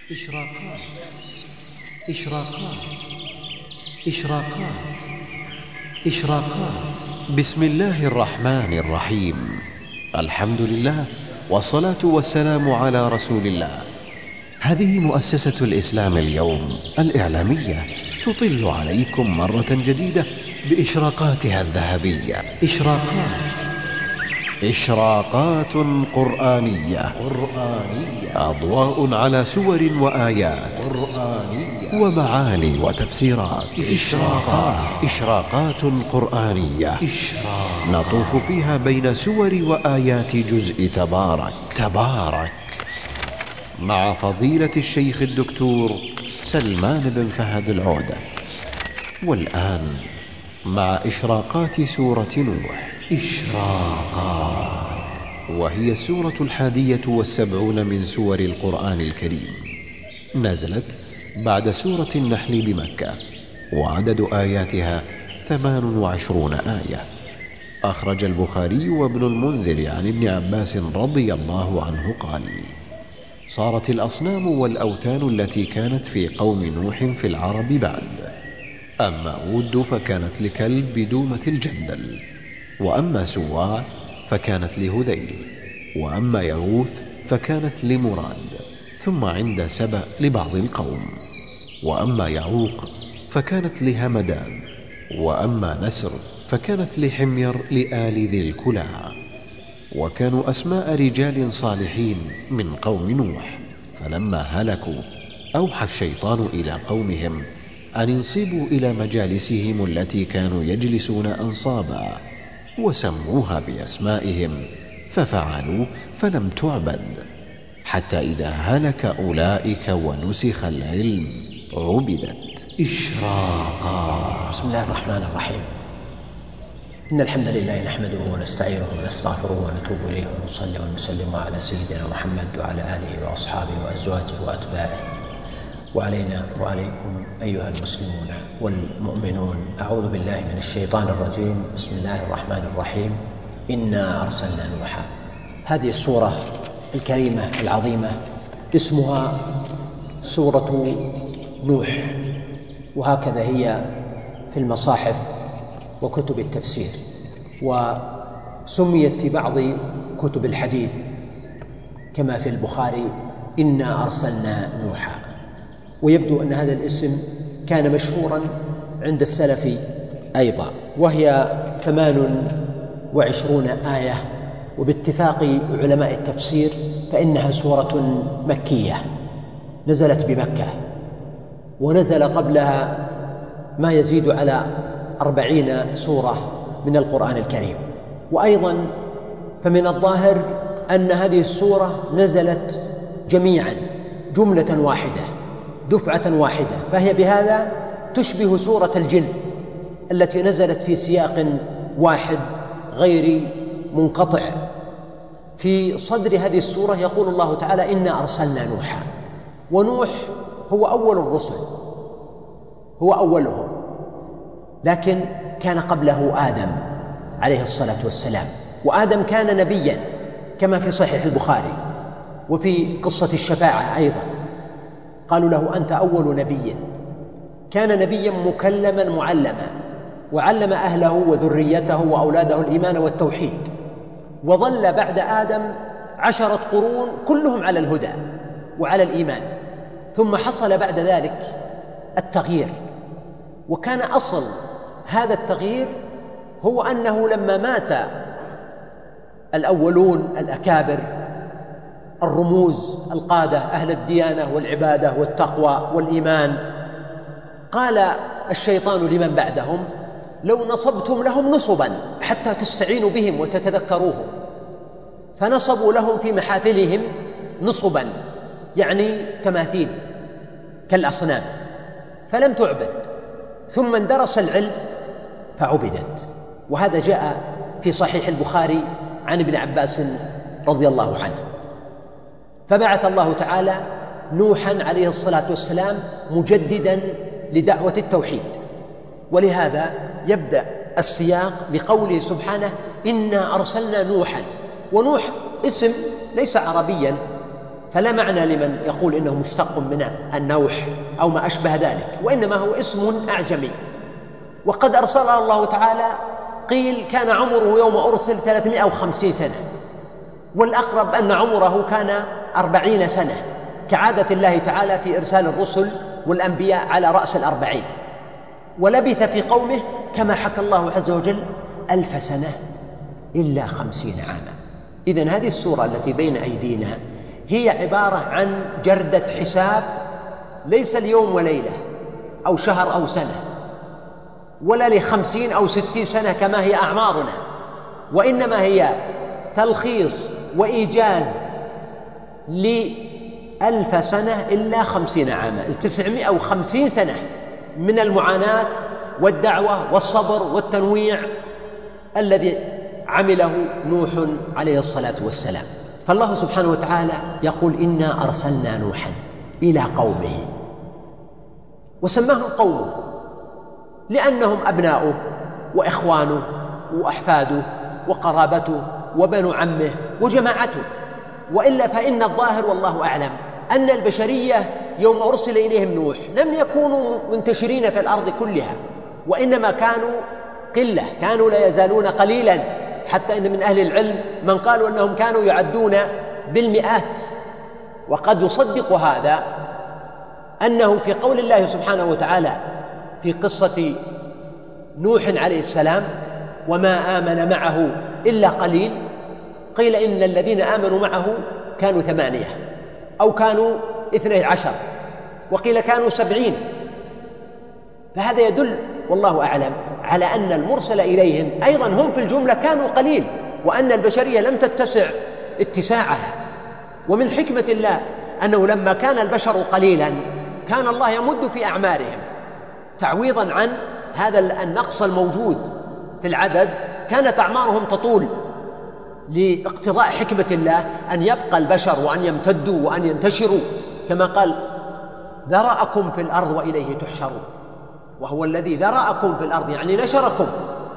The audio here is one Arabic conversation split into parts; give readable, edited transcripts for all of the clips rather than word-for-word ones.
إشراقات إشراقات إشراقات إشراقات. بسم الله الرحمن الرحيم. الحمد لله والصلاة والسلام على رسول الله. هذه مؤسسة الإسلام اليوم الإعلامية تطل عليكم مرة جديدة بإشراقاتها الذهبية. إشراقات قرآنية أضواء على سور وآيات ومعاني وتفسيرات. إشراقات قرآنية نطوف فيها بين سور وآيات جزء تبارك مع فضيلة الشيخ الدكتور سلمان بن فهد العودة. والآن مع إشراقات سورة نوح. إشراقات، وهي السورة 71 من سور القرآن الكريم. نزلت بعد سورة النحل بمكة، وعدد آياتها 28 آية. أخرج البخاري وابن المنذر عن ابن عباس رضي الله عنه قال: صارت الأصنام والأوثان التي كانت في قوم نوح في العرب بعد. أما ود فكانت لكلب بدومة الجندل، وأما سواع فكانت لهذيل، وأما يغوث فكانت لمراد، ثم عند سبأ لبعض القوم، وأما يعوق فكانت لهمدان، وأما نسر فكانت لحمير لآل ذي الكلاع. وكانوا أسماء رجال صالحين من قوم نوح. فلما هلكوا أوحى الشيطان إلى قومهم أن انصبوا إلى مجالسهم التي كانوا يجلسون أنصابا، وسموها بأسمائهم، ففعلوا فلم تعبد، حتى إذا هلك أولئك ونسخ العلم عبدت. إشراقات. بسم الله الرحمن الرحيم. إن الحمد لله نحمده ونستعينه ونستغفره ونتوب إليه ونصلي ونسلم على سيدنا محمد وعلى آله وأصحابه وأزواجه وأتباعه، وعلينا وعليكم أيها المسلمون والمؤمنون. أعوذ بالله من الشيطان الرجيم. بسم الله الرحمن الرحيم. إنا أرسلنا نوحا. هذه السورة الكريمة العظيمة اسمها سورة نوح، وهكذا هي في المصاحف وكتب التفسير، وسميت في بعض كتب الحديث كما في البخاري إنا أرسلنا نوحا. ويبدو أن هذا الاسم كان مشهورا عند السلف أيضا. وهي 28 آية، وباتفاق علماء التفسير فإنها سورة مكية نزلت بمكة، ونزل قبلها ما يزيد على 40 سورة من القرآن الكريم. وأيضا فمن الظاهر أن هذه السورة نزلت جميعا جملة واحدة دفعة واحدة، فهي بهذا تشبه سورة الجن التي نزلت في سياق واحد غير منقطع. في صدر هذه السورة يقول الله تعالى: إنا أرسلنا نوحا. ونوح هو أول الرسل، هو أولهم، لكن كان قبله آدم عليه الصلاة والسلام. وآدم كان نبيا كما في صحيح البخاري، وفي قصة الشفاعة أيضا قالوا له: أنت أول نبي. كان نبيا مكلما معلما، وعلم أهله وذريته وأولاده الإيمان والتوحيد. وظل بعد آدم 10 قرون كلهم على الهدى وعلى الإيمان، ثم حصل بعد ذلك التغيير. وكان أصل هذا التغيير هو أنه لما مات الأولون الأكابر الرموز القادة أهل الديانة والعبادة والتقوى والإيمان، قال الشيطان لمن بعدهم: لو نصبتم لهم نصبا حتى تستعينوا بهم وتتذكروهم. فنصبوا لهم في محافلهم نصبا، يعني تماثيل كالأصنام، فلم تعبد. ثم اندرس العلم فعبدت. وهذا جاء في صحيح البخاري عن ابن عباس رضي الله عنه. فبعث الله تعالى نوحا عليه الصلاة والسلام مجددا لدعوة التوحيد، ولهذا يبدأ السياق بقوله سبحانه: إنا أرسلنا نوحا. ونوح اسم ليس عربيا، فلا معنى لمن يقول إنه مشتق من النوح أو ما أشبه ذلك، وإنما هو اسم أعجمي. وقد أرسله الله تعالى، قيل كان عمره يوم أرسل 350 سنة، والأقرب أن عمره كان 40 سنة، كعادة الله تعالى في إرسال الرسل والأنبياء على رأس 40. ولبث في قومه كما حكى الله عز وجل 1000 سنة إلا 50 عاما. إذن هذه السورة التي بين أيدينا هي عبارة عن جردة حساب، ليس اليوم وليلة أو شهر أو سنة، ولا ل50 أو 60 سنة كما هي أعمارنا، وإنما هي تلخيص وإيجاز ل1000 سنة إلا 50 عاما، 950 سنة من المعاناة والدعوة والصبر والتنويع الذي عمله نوح عليه الصلاة والسلام. فالله سبحانه وتعالى يقول: إنا أرسلنا نوحا إلى قومه، وسماهم قومه لأنهم أبناؤه وإخوانه وأحفاده وقرابته وبنو عمه وجماعته. وإلا فإن الظاهر والله أعلم أن البشرية يوم أرسل إليهم نوح لم يكونوا منتشرين في الأرض كلها، وإنما كانوا قلة، كانوا لا يزالون قليلا، حتى إن من أهل العلم من قالوا أنهم كانوا يعدون بالمئات. وقد يصدق هذا أنه في قول الله سبحانه وتعالى في قصة نوح عليه السلام: وما آمن معه إلا قليل، قيل إن الذين آمنوا معه كانوا 8 أو كانوا 12، وقيل كانوا 70. فهذا يدل والله أعلم على أن المرسل إليهم أيضا هم في الجملة كانوا قليل، وأن البشرية لم تتسع اتساعها. ومن حكمة الله أنه لما كان البشر قليلا كان الله يمد في أعمارهم تعويضا عن هذا النقص الموجود في العدد، كانت أعمارهم تطول لاقتضاء حكمة الله أن يبقى البشر وأن يمتدوا وأن ينتشروا، كما قال: ذرأكم في الأرض وإليه تحشرون. وهو الذي ذرأكم في الأرض يعني نشركم.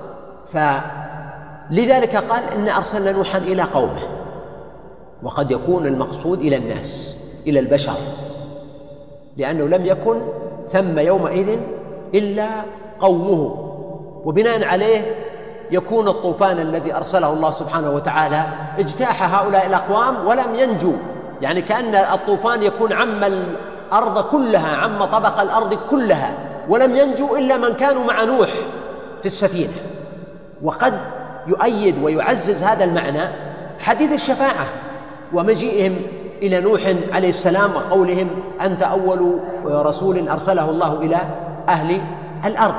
فلذلك قال: إن أرسلنا نوحا إلى قومه. وقد يكون المقصود إلى الناس، إلى البشر، لأنه لم يكن ثم يومئذ إلا قومه، وبناء عليه يكون الطوفان الذي أرسله الله سبحانه وتعالى اجتاح هؤلاء الأقوام ولم ينجوا، يعني كأن الطوفان يكون عم الأرض كلها، عم طبق الأرض كلها، ولم ينجوا إلا من كانوا مع نوح في السفينة. وقد يؤيد ويعزز هذا المعنى حديث الشفاعة ومجيئهم إلى نوح عليه السلام وقولهم: أنت أول رسول أرسله الله إلى أهل الأرض.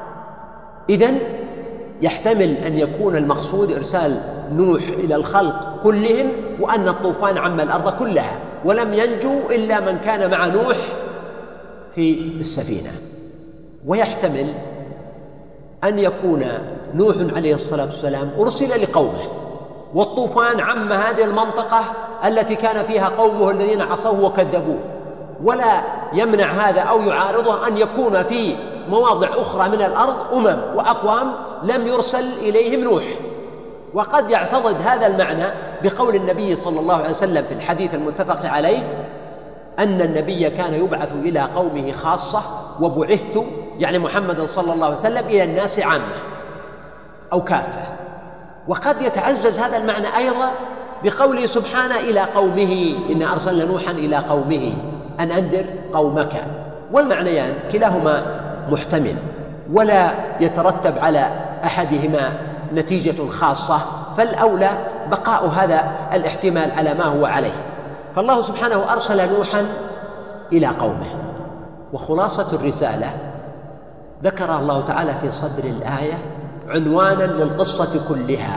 إذن يحتمل أن يكون المقصود إرسال نوح إلى الخلق كلهم، وأن الطوفان عم الأرض كلها، ولم ينجوا إلا من كان مع نوح في السفينة. ويحتمل أن يكون نوح عليه الصلاة والسلام أرسل لقومه، والطوفان عم هذه المنطقة التي كان فيها قومه الذين عصوه وكذبوه، ولا يمنع هذا أو يعارضه أن يكون في مواضع أخرى من الأرض وأقوام لم يرسل إليهم نوح. وقد يعتضد هذا المعنى بقول النبي صلى الله عليه وسلم في الحديث المتفق عليه أن النبي كان يبعث إلى قومه خاصة، وبعثت يعني محمد صلى الله عليه وسلم إلى الناس عامة أو كافة. وقد يتعزز هذا المعنى أيضا بقوله سبحانه: إلى قومه، إن أرسلنا نوحا إلى قومه أن أنذر قومك. والمعنيان كلاهما محتمل، ولا يترتب على أحدهما نتيجة خاصة، فالأولى بقاء هذا الاحتمال على ما هو عليه. فالله سبحانه أرسل نوحا إلى قومه. وخلاصة الرسالة ذكر الله تعالى في صدر الآية عنوانا للقصة كلها: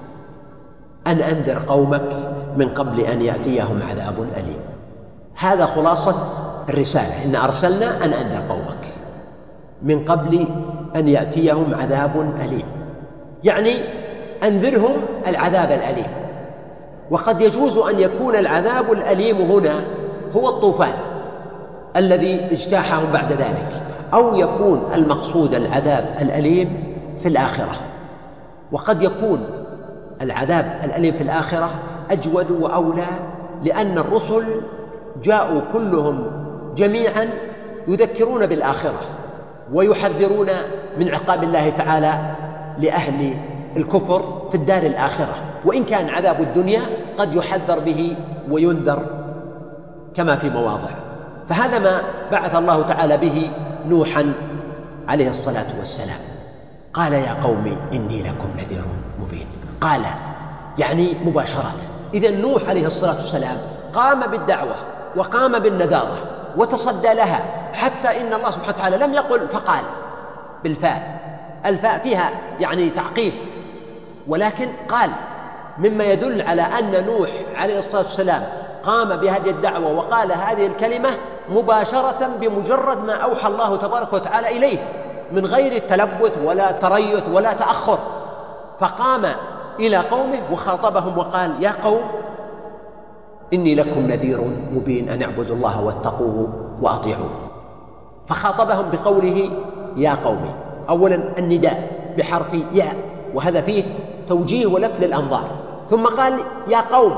أن أنذر قومك من قبل أن يأتيهم عذاب أليم. هذا خلاصة الرسالة: إن أرسلنا أن أنذر قومك من قبل أن يأتيهم عذاب أليم، يعني أنذرهم العذاب الأليم. وقد يجوز أن يكون العذاب الأليم هنا هو الطوفان الذي اجتاحهم بعد ذلك، أو يكون المقصود العذاب الأليم في الآخرة. وقد يكون العذاب الأليم في الآخرة أجود وأولى لأن الرسل جاءوا كلهم جميعا يذكرون بالآخرة ويحذرون من عقاب الله تعالى لأهل الكفر في الدار الآخرة، وإن كان عذاب الدنيا قد يحذر به وينذر كما في مواضع. فهذا ما بعث الله تعالى به نوحا عليه الصلاة والسلام. قال يا قوم إني لكم نذير مبين. قال يعني مباشرة. إذن نوح عليه الصلاة والسلام قام بالدعوة وقام بالنذارة وتصدى لها، حتى إن الله سبحانه وتعالى لم يقل فقال بالفاء، الفاء فيها يعني تعقيب، ولكن قال، مما يدل على أن نوح عليه الصلاة والسلام قام بهذه الدعوة وقال هذه الكلمة مباشرة بمجرد ما أوحى الله تبارك وتعالى إليه، من غير تلبث ولا تريث ولا تأخر. فقام إلى قومه وخاطبهم وقال يا قوم إني لكم نذير مبين أن اعبدوا الله واتقوه وأطيعوه. فخاطبهم بقوله يا قوم، أولا النداء بحرف ياء، وهذا فيه توجيه ولفت للأنظار، ثم قال يا قوم،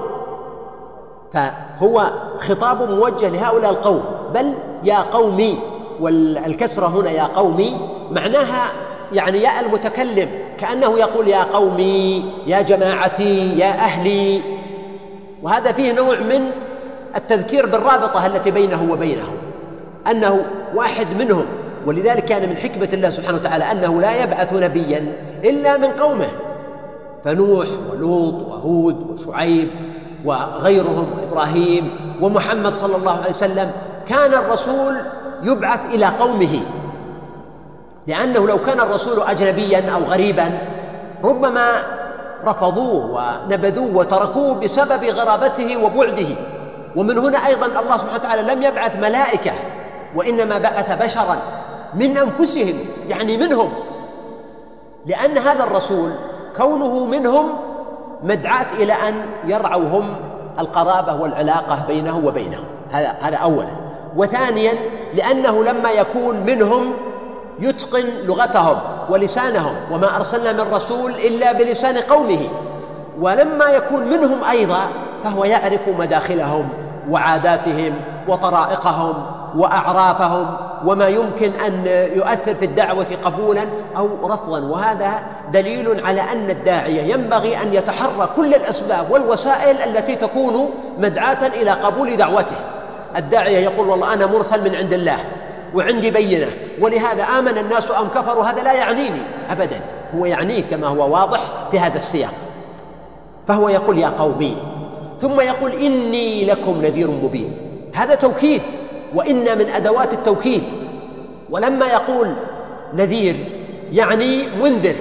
فهو خطاب موجه لهؤلاء القوم، بل يا قومي، والكسرة هنا يا قومي معناها يعني يا المتكلم، كأنه يقول يا قومي يا جماعتي يا أهلي، وهذا فيه نوع من التذكير بالرابطة التي بينه وبينهم، أنه واحد منهم. ولذلك كان من حكمة الله سبحانه وتعالى أنه لا يبعث نبيا إلا من قومه، فنوح ولوط وهود وشعيب وغيرهم وإبراهيم ومحمد صلى الله عليه وسلم، كان الرسول يبعث إلى قومه، لأنه لو كان الرسول أجنبيا أو غريبا ربما رفضوه ونبذوه وتركوه بسبب غرابته وبعده. ومن هنا أيضا الله سبحانه وتعالى لم يبعث ملائكة، وإنما بعث بشرا من أنفسهم، يعني منهم، لأن هذا الرسول كونه منهم مدعاة إلى أن يرعوا هم القرابة والعلاقة بينه وبينهم، هذا أولا. وثانيا لأنه لما يكون منهم يتقن لغتهم ولسانهم، وما أرسلنا من رسول إلا بلسان قومه، ولما يكون منهم أيضا فهو يعرف مداخلهم وعاداتهم وطرائقهم وأعرافهم، وما يمكن أن يؤثر في الدعوة قبولا أو رفضا. وهذا دليل على أن الداعية ينبغي أن يتحرى كل الأسباب والوسائل التي تكون مدعاة إلى قبول دعوته. الداعية يقول والله أنا مرسل من عند الله وعندي بينة ولهذا آمن الناس أم كفروا، هذا لا يعنيني أبدا، هو يعنيه كما هو واضح في هذا السياق. فهو يقول يا قومي، ثم يقول إني لكم نذير مبين، هذا توكيد، وإن من أدوات التوكيد. ولما يقول نذير يعني منذر،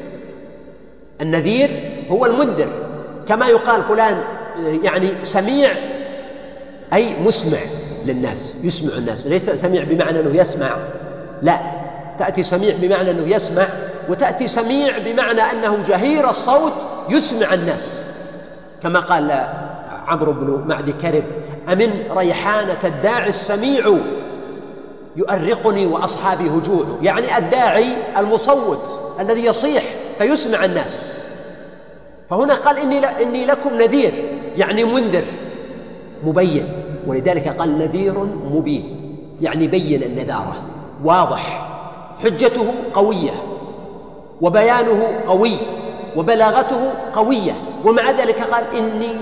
النذير هو المنذر، كما يقال فلان يعني سميع أي مسمع للناس، يسمع الناس، ليس سميع بمعنى أنه يسمع، لا، تأتي سميع بمعنى أنه يسمع، وتأتي سميع بمعنى أنه جهير الصوت يسمع الناس، كما قال عمرو بن معدي كرب أمن ريحانة الداعي السميع يؤرقني وأصحابي هجوع، يعني الداعي المصوت الذي يصيح فيسمع الناس. فهنا قال إني لكم نذير، يعني منذر مبين، ولذلك قال نذير مبين، يعني بين النذارة، واضح، حجته قوية وبيانه قوي وبلاغته قوية، ومع ذلك قال إني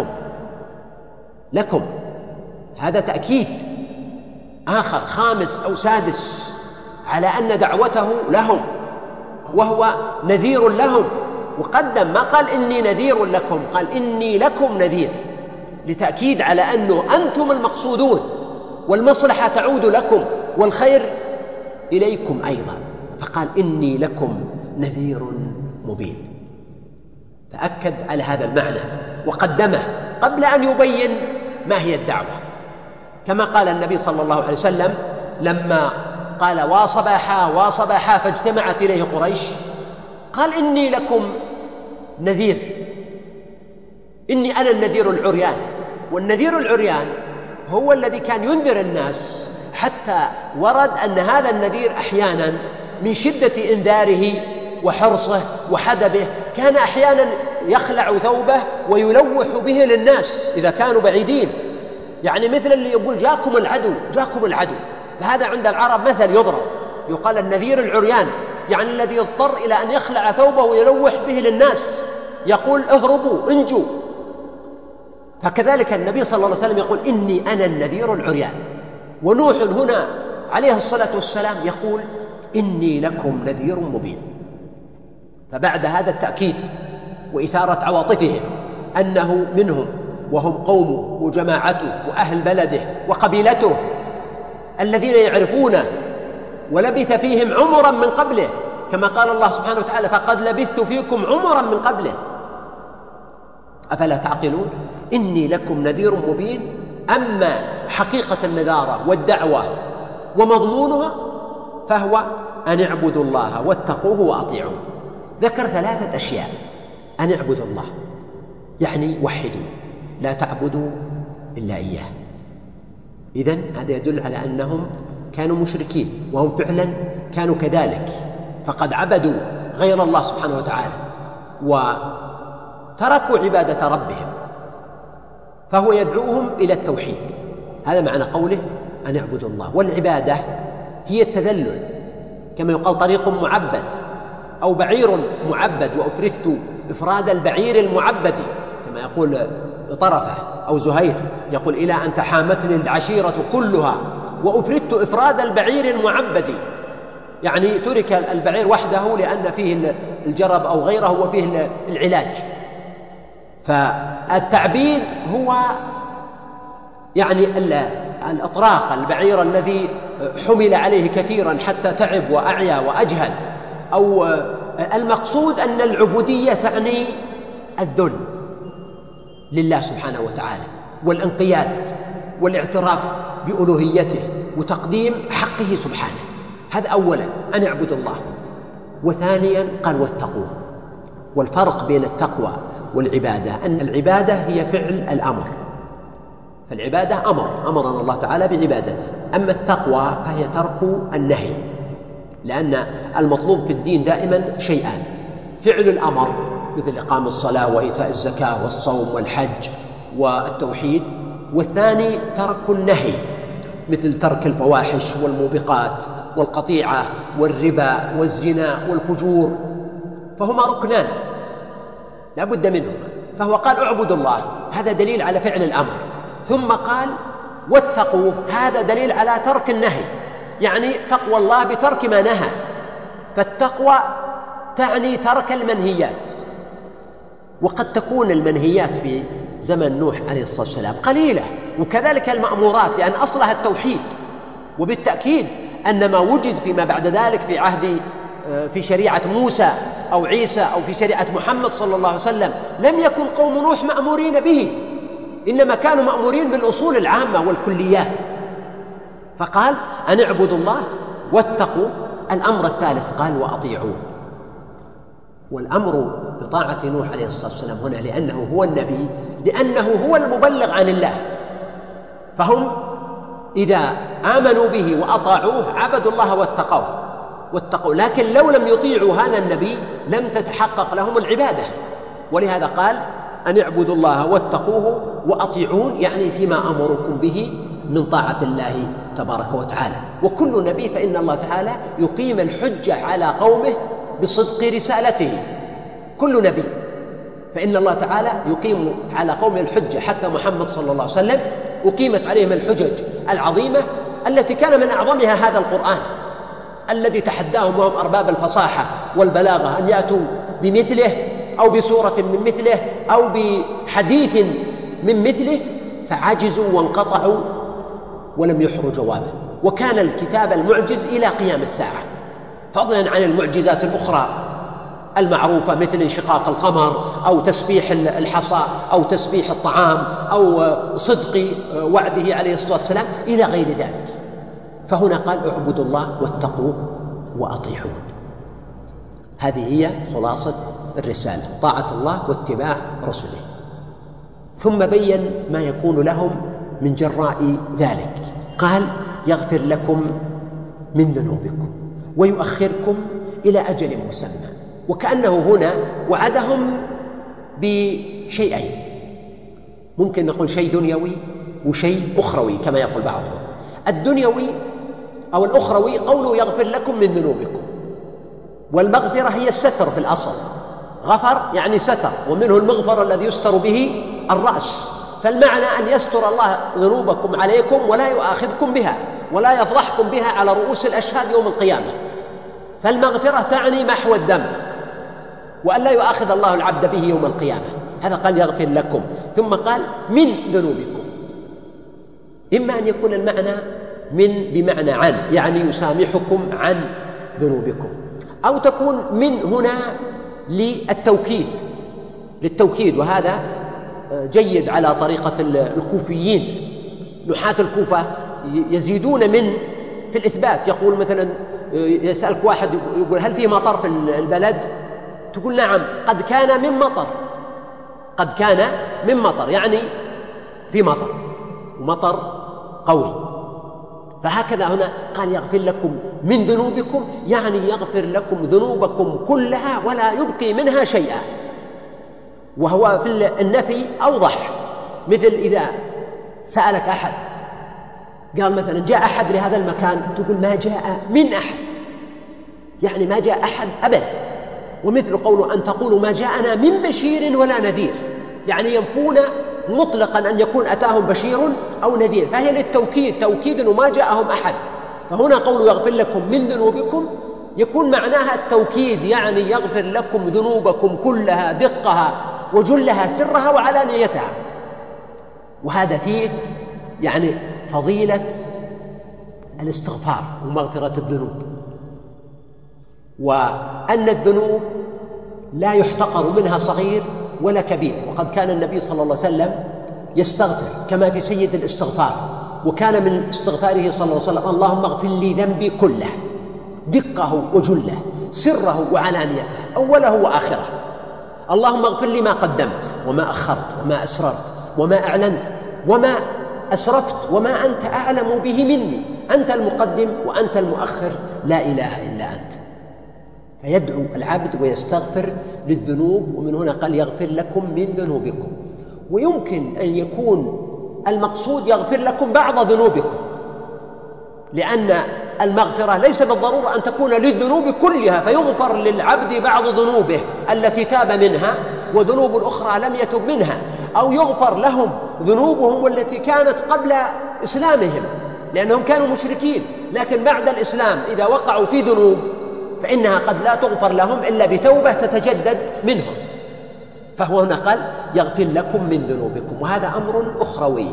لكم، هذا تأكيد آخر خامس أو سادس على أن دعوته لهم، وهو نذير لهم. وقدم ما قال إني نذير لكم، قال إني لكم نذير، لتأكيد على أنه أنتم المقصودون، والمصلحة تعود لكم والخير إليكم أيضا، فقال إني لكم نذير مبين، فأكد على هذا المعنى وقدمه قبل أن يبين ما هي الدعوة، كما قال النبي صلى الله عليه وسلم لما قال واصباحا فاجتمعت إليه قريش، قال إني لكم نذير، إني أنا النذير العريان. والنذير العريان هو الذي كان ينذر الناس، حتى ورد أن هذا النذير أحيانا من شدة إنذاره وحرصه وحدبه كان أحيانا يخلع ثوبه ويلوح به للناس إذا كانوا بعيدين، يعني مثل اللي يقول جاكم العدو جاكم العدو. فهذا عند العرب مثل يضرب، يقال النذير العريان، يعني الذي يضطر إلى أن يخلع ثوبه ويلوح به للناس، يقول اهربوا انجوا. فكذلك النبي صلى الله عليه وسلم يقول إني أنا النذير العريان. ونوح هنا عليه الصلاة والسلام يقول إني لكم نذير مبين. فبعد هذا التأكيد وإثارة عواطفهم أنه منهم وهم قومه وجماعته وأهل بلده وقبيلته الذين يعرفونه ولبث فيهم عمرا من قبله، كما قال الله سبحانه وتعالى فقد لبثت فيكم عمرا من قبله أفلا تعقلون. إني لكم نذير مبين. أما حقيقة النذارة والدعوة ومضمونها فهو أن اعبدوا الله واتقوه وأطيعوه. ذكر 3 أشياء: أن اعبدوا الله يعني وحدوا، لا تعبدوا إلا إياه. إذن هذا يدل على أنهم كانوا مشركين، وهم فعلا كانوا كذلك، فقد عبدوا غير الله سبحانه وتعالى وتركوا عبادة ربهم، فهو يدعوهم إلى التوحيد. هذا معنى قوله أن اعبدوا الله. والعبادة هي التذلل، كما يقال طريق معبد أو بعير معبد، وأفردت إفراد البعير المعبد، كما يقول طرفة أو زهير يقول إلى أن تحامتني العشيرة كلها وأفردت إفراد البعير المعبد، يعني ترك البعير وحده لأن فيه الجرب أو غيره وفيه العلاج. فالتعبيد هو يعني الإطراق، البعير الذي حمل عليه كثيرا حتى تعب وأعيا وأجهل. أو المقصود أن العبودية تعني الذل لله سبحانه وتعالى والانقياد والاعتراف بألوهيته وتقديم حقه سبحانه. هذا أولا أن اعبدوا الله. وثانيا قال واتقوه. والفرق بين التقوى والعبادة أن العبادة هي فعل الأمر، فالعبادة أمرنا الله تعالى بعبادته. أما التقوى فهي ترك النهي، لأن المطلوب في الدين دائما شيئان: فعل الأمر مثل إقام الصلاة وإيتاء الزكاة والصوم والحج والتوحيد، والثاني ترك النهي مثل ترك الفواحش والموبقات والقطيعة والربا والزنا والفجور، فهما ركنان لا بد منهما. فهو قال اعبدوا الله، هذا دليل على فعل الأمر، ثم قال واتقوه، هذا دليل على ترك النهي، يعني تقوى الله بترك ما نهى. فالتقوى تعني ترك المنهيات، وقد تكون المنهيات في زمن نوح عليه الصلاة والسلام قليلة، وكذلك المأمورات، لأن أصلها التوحيد. وبالتأكيد أن ما وجد فيما بعد ذلك في عهد في شريعة موسى أو عيسى أو في شريعة محمد صلى الله عليه وسلم لم يكن قوم نوح مأمورين به، إنما كانوا مأمورين بالأصول العامة والكليات. فقال أن اعبدوا الله واتقوا. الأمر الثالث قال وأطيعون. والأمر بطاعة نوح عليه الصلاة والسلام هنا لأنه هو النبي، لأنه هو المبلغ عن الله، فهم إذا آمنوا به وأطاعوه عبدوا الله واتقوا. لكن لو لم يطيعوا هذا النبي لم تتحقق لهم العبادة. ولهذا قال أن اعبدوا الله واتقوه وأطيعون، يعني فيما أمركم به من طاعة الله تبارك وتعالى. وكل نبي فإن الله تعالى يقيم الحجة على قومه بصدق رسالته، كل نبي فإن الله تعالى يقيم على قومه الحجة. حتى محمد صلى الله عليه وسلم أقيمت عليهم الحجج العظيمة التي كان من أعظمها هذا القرآن الذي تحداهم وهم أرباب الفصاحة والبلاغة أن يأتوا بمثله أو بسورة من مثله أو بحديث من مثله، فعجزوا وانقطعوا ولم يحروا جوابا. وكان الكتاب المعجز إلى قيام الساعة، فضلا عن المعجزات الأخرى المعروفة مثل انشقاق القمر أو تسبيح الحصى أو تسبيح الطعام أو صدق وعده عليه الصلاة والسلام إلى غير ذلك. فهنا قال اعبدوا الله واتقوه وأطيعون. هذه هي خلاصة الرسالة: طاعة الله واتباع رسله. ثم بين ما يكون لهم من جراء ذلك، قال يغفر لكم من ذنوبكم ويؤخركم إلى أجل مسمى. وكأنه هنا وعدهم بشيئين، ممكن نقول شيء دنيوي وشيء أخروي كما يقول بعضهم. الدنيوي أو الأخروي قوله يغفر لكم من ذنوبكم، والمغفرة هي الستر في الأصل، غفر يعني ستر، ومنه المغفر الذي يستر به الرأس، فالمعنى أن يستر الله ذنوبكم عليكم ولا يؤاخذكم بها ولا يفضحكم بها على رؤوس الأشهاد يوم القيامة. فالمغفرة تعني محو الدم وأن لا يؤاخذ الله العبد به يوم القيامة، هذا قال يغفر لكم، ثم قال من ذنوبكم. إما أن يكون المعنى من بمعنى عن، يعني يسامحكم عن ذنوبكم، أو تكون من هنا للتوكيد، وهذا جيد على طريقة الكوفيين. نحاة الكوفة يزيدون من في الإثبات، يقول مثلا يسألك واحد يقول هل في مطر في البلد؟ تقول نعم، قد كان من مطر، يعني في مطر ومطر قوي. فهكذا هنا قال يغفر لكم من ذنوبكم، يعني يغفر لكم ذنوبكم كلها ولا يبقي منها شيئا. وهو في النفي أوضح، مثل إذا سألك أحد قال مثلا جاء أحد لهذا المكان، تقول ما جاء من أحد، يعني ما جاء أحد أبد. ومثل قوله أن تقولوا ما جاءنا من بشير ولا نذير، يعني ينفون مطلقا أن يكون أتاهم بشير أو نذير، فهي للتوكيد، توكيد أنه ما جاءهم أحد. فهنا قوله يغفر لكم من ذنوبكم يكون معناها التوكيد، يعني يغفر لكم ذنوبكم كلها، دقها وجلها، سرها وعلانيتها. وهذا فيه يعني فضيلة الاستغفار ومغفرة الذنوب، وأن الذنوب لا يحتقر منها صغير ولا كبير. وقد كان النبي صلى الله عليه وسلم يستغفر كما في سيد الاستغفار، وكان من استغفاره صلى الله عليه وسلم اللهم اغفر لي ذنبي كله، دقه وجله، سره وعلانيته، أوله وآخره. اللهم اغفر لي ما قدمت وما أخرت وما أسررت وما أعلنت وما أسرفت وما أنت أعلم به مني، أنت المقدم وأنت المؤخر، لا إله إلا أنت. فيدعو العبد ويستغفر للذنوب، ومن هنا قال يغفر لكم من ذنوبكم. ويمكن أن يكون المقصود يغفر لكم بعض ذنوبكم، لأن المغفرة ليس بالضرورة أن تكون للذنوب كلها، فيغفر للعبد بعض ذنوبه التي تاب منها وذنوب أخرى لم يتب منها، أو يغفر لهم ذنوبهم التي كانت قبل إسلامهم لأنهم كانوا مشركين، لكن بعد الإسلام إذا وقعوا في ذنوب فإنها قد لا تغفر لهم إلا بتوبة تتجدد منهم. فهو هنا قال يغفر لكم من ذنوبكم، وهذا أمر أخروي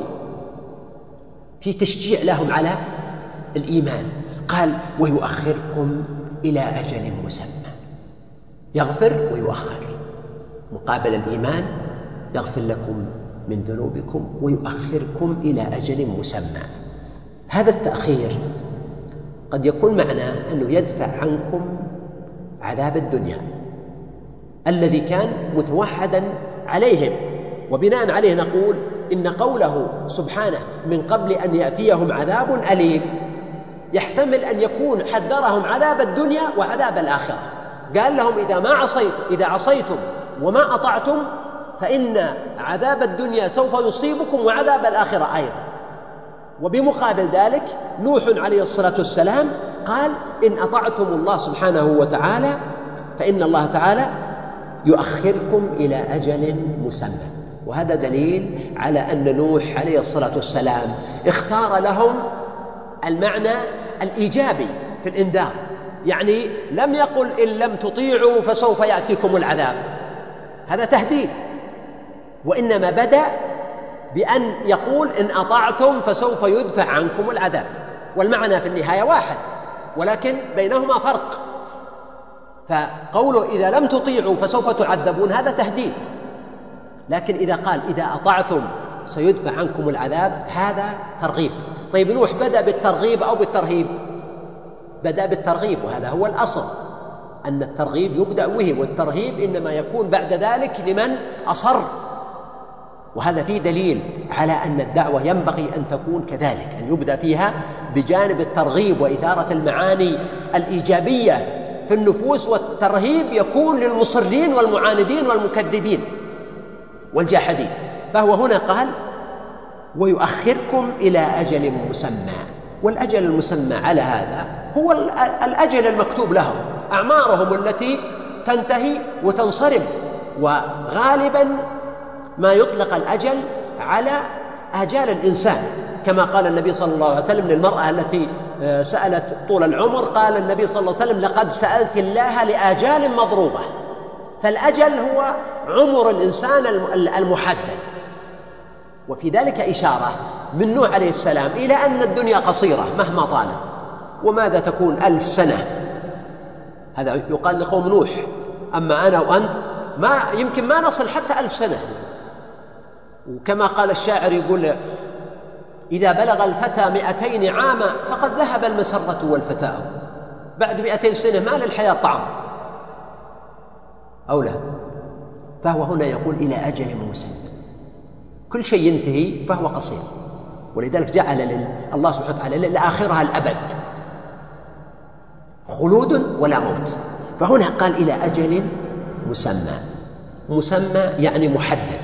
في تشجيع لهم على الإيمان. قال ويؤخركم إلى أجل مسمى، يغفر ويؤخر، مقابل الإيمان يغفر لكم من ذنوبكم ويؤخركم إلى أجل مسمى. هذا التأخير قد يكون معناه أنه يدفع عنكم عذاب الدنيا الذي كان متوحدا عليهم، وبناء عليه نقول إن قوله سبحانه من قبل أن يأتيهم عذاب أليم يحتمل أن يكون حذرهم عذاب الدنيا وعذاب الآخرة. قال لهم إذا عصيتم وما أطعتم فإن عذاب الدنيا سوف يصيبكم وعذاب الآخرة أيضا. وبمقابل ذلك نوح عليه الصلاة والسلام قال إن أطعتم الله سبحانه وتعالى فإن الله تعالى يؤخركم إلى أجل مسمى. وهذا دليل على أن نوح عليه الصلاة والسلام اختار لهم المعنى الإيجابي في الإنذار، يعني لم يقل إن لم تطيعوا فسوف يأتيكم العذاب، هذا تهديد، وإنما بدأ بأن يقول إن أطعتم فسوف يدفع عنكم العذاب، والمعنى في النهاية واحد ولكن بينهما فرق. فقوله إذا لم تطيعوا فسوف تعذبون هذا تهديد، لكن إذا قال إذا أطعتم سيدفع عنكم العذاب هذا ترغيب. طيب نوح بدأ بالترغيب أو بالترهيب؟ بدأ بالترغيب، وهذا هو الأصل أن الترغيب يبدأ به، والترهيب إنما يكون بعد ذلك لمن أصر. وهذا فيه دليل على أن الدعوة ينبغي أن تكون كذلك، أن يبدأ فيها بجانب الترغيب وإثارة المعاني الإيجابية في النفوس، والترهيب يكون للمصرين والمعاندين والمكذبين. والجاحدين. فهو هنا قال ويؤخركم إلى أجل مسمى، والأجل المسمى على هذا هو الأجل المكتوب لهم، أعمارهم التي تنتهي وتنصرم. وغالبا ما يطلق الأجل على آجال الإنسان، كما قال النبي صلى الله عليه وسلم للمرأة التي سألت طول العمر، قال النبي صلى الله عليه وسلم لقد سألت الله لآجال مضروبة. فالأجل هو عمر الإنسان المحدد، وفي ذلك إشارة من نوح عليه السلام إلى أن الدنيا قصيرة مهما طالت. وماذا تكون 1000 سنة؟ هذا يقال لقوم نوح، أما أنا وأنت يمكن ما نصل حتى 1000 سنة. وكما قال الشاعر يقول إذا بلغ الفتى 200 عاما فقد ذهب المسرة والفتاء. بعد 200 سنة ما للحياة طعم أو لا. فهو هنا يقول إلى أجل مسمى، كل شيء ينتهي فهو قصير، ولذلك جعل الله سبحانه وتعالى لآخرها الأبد، خلود ولا موت. فهنا قال إلى أجل مسمى، مسمى يعني محدد،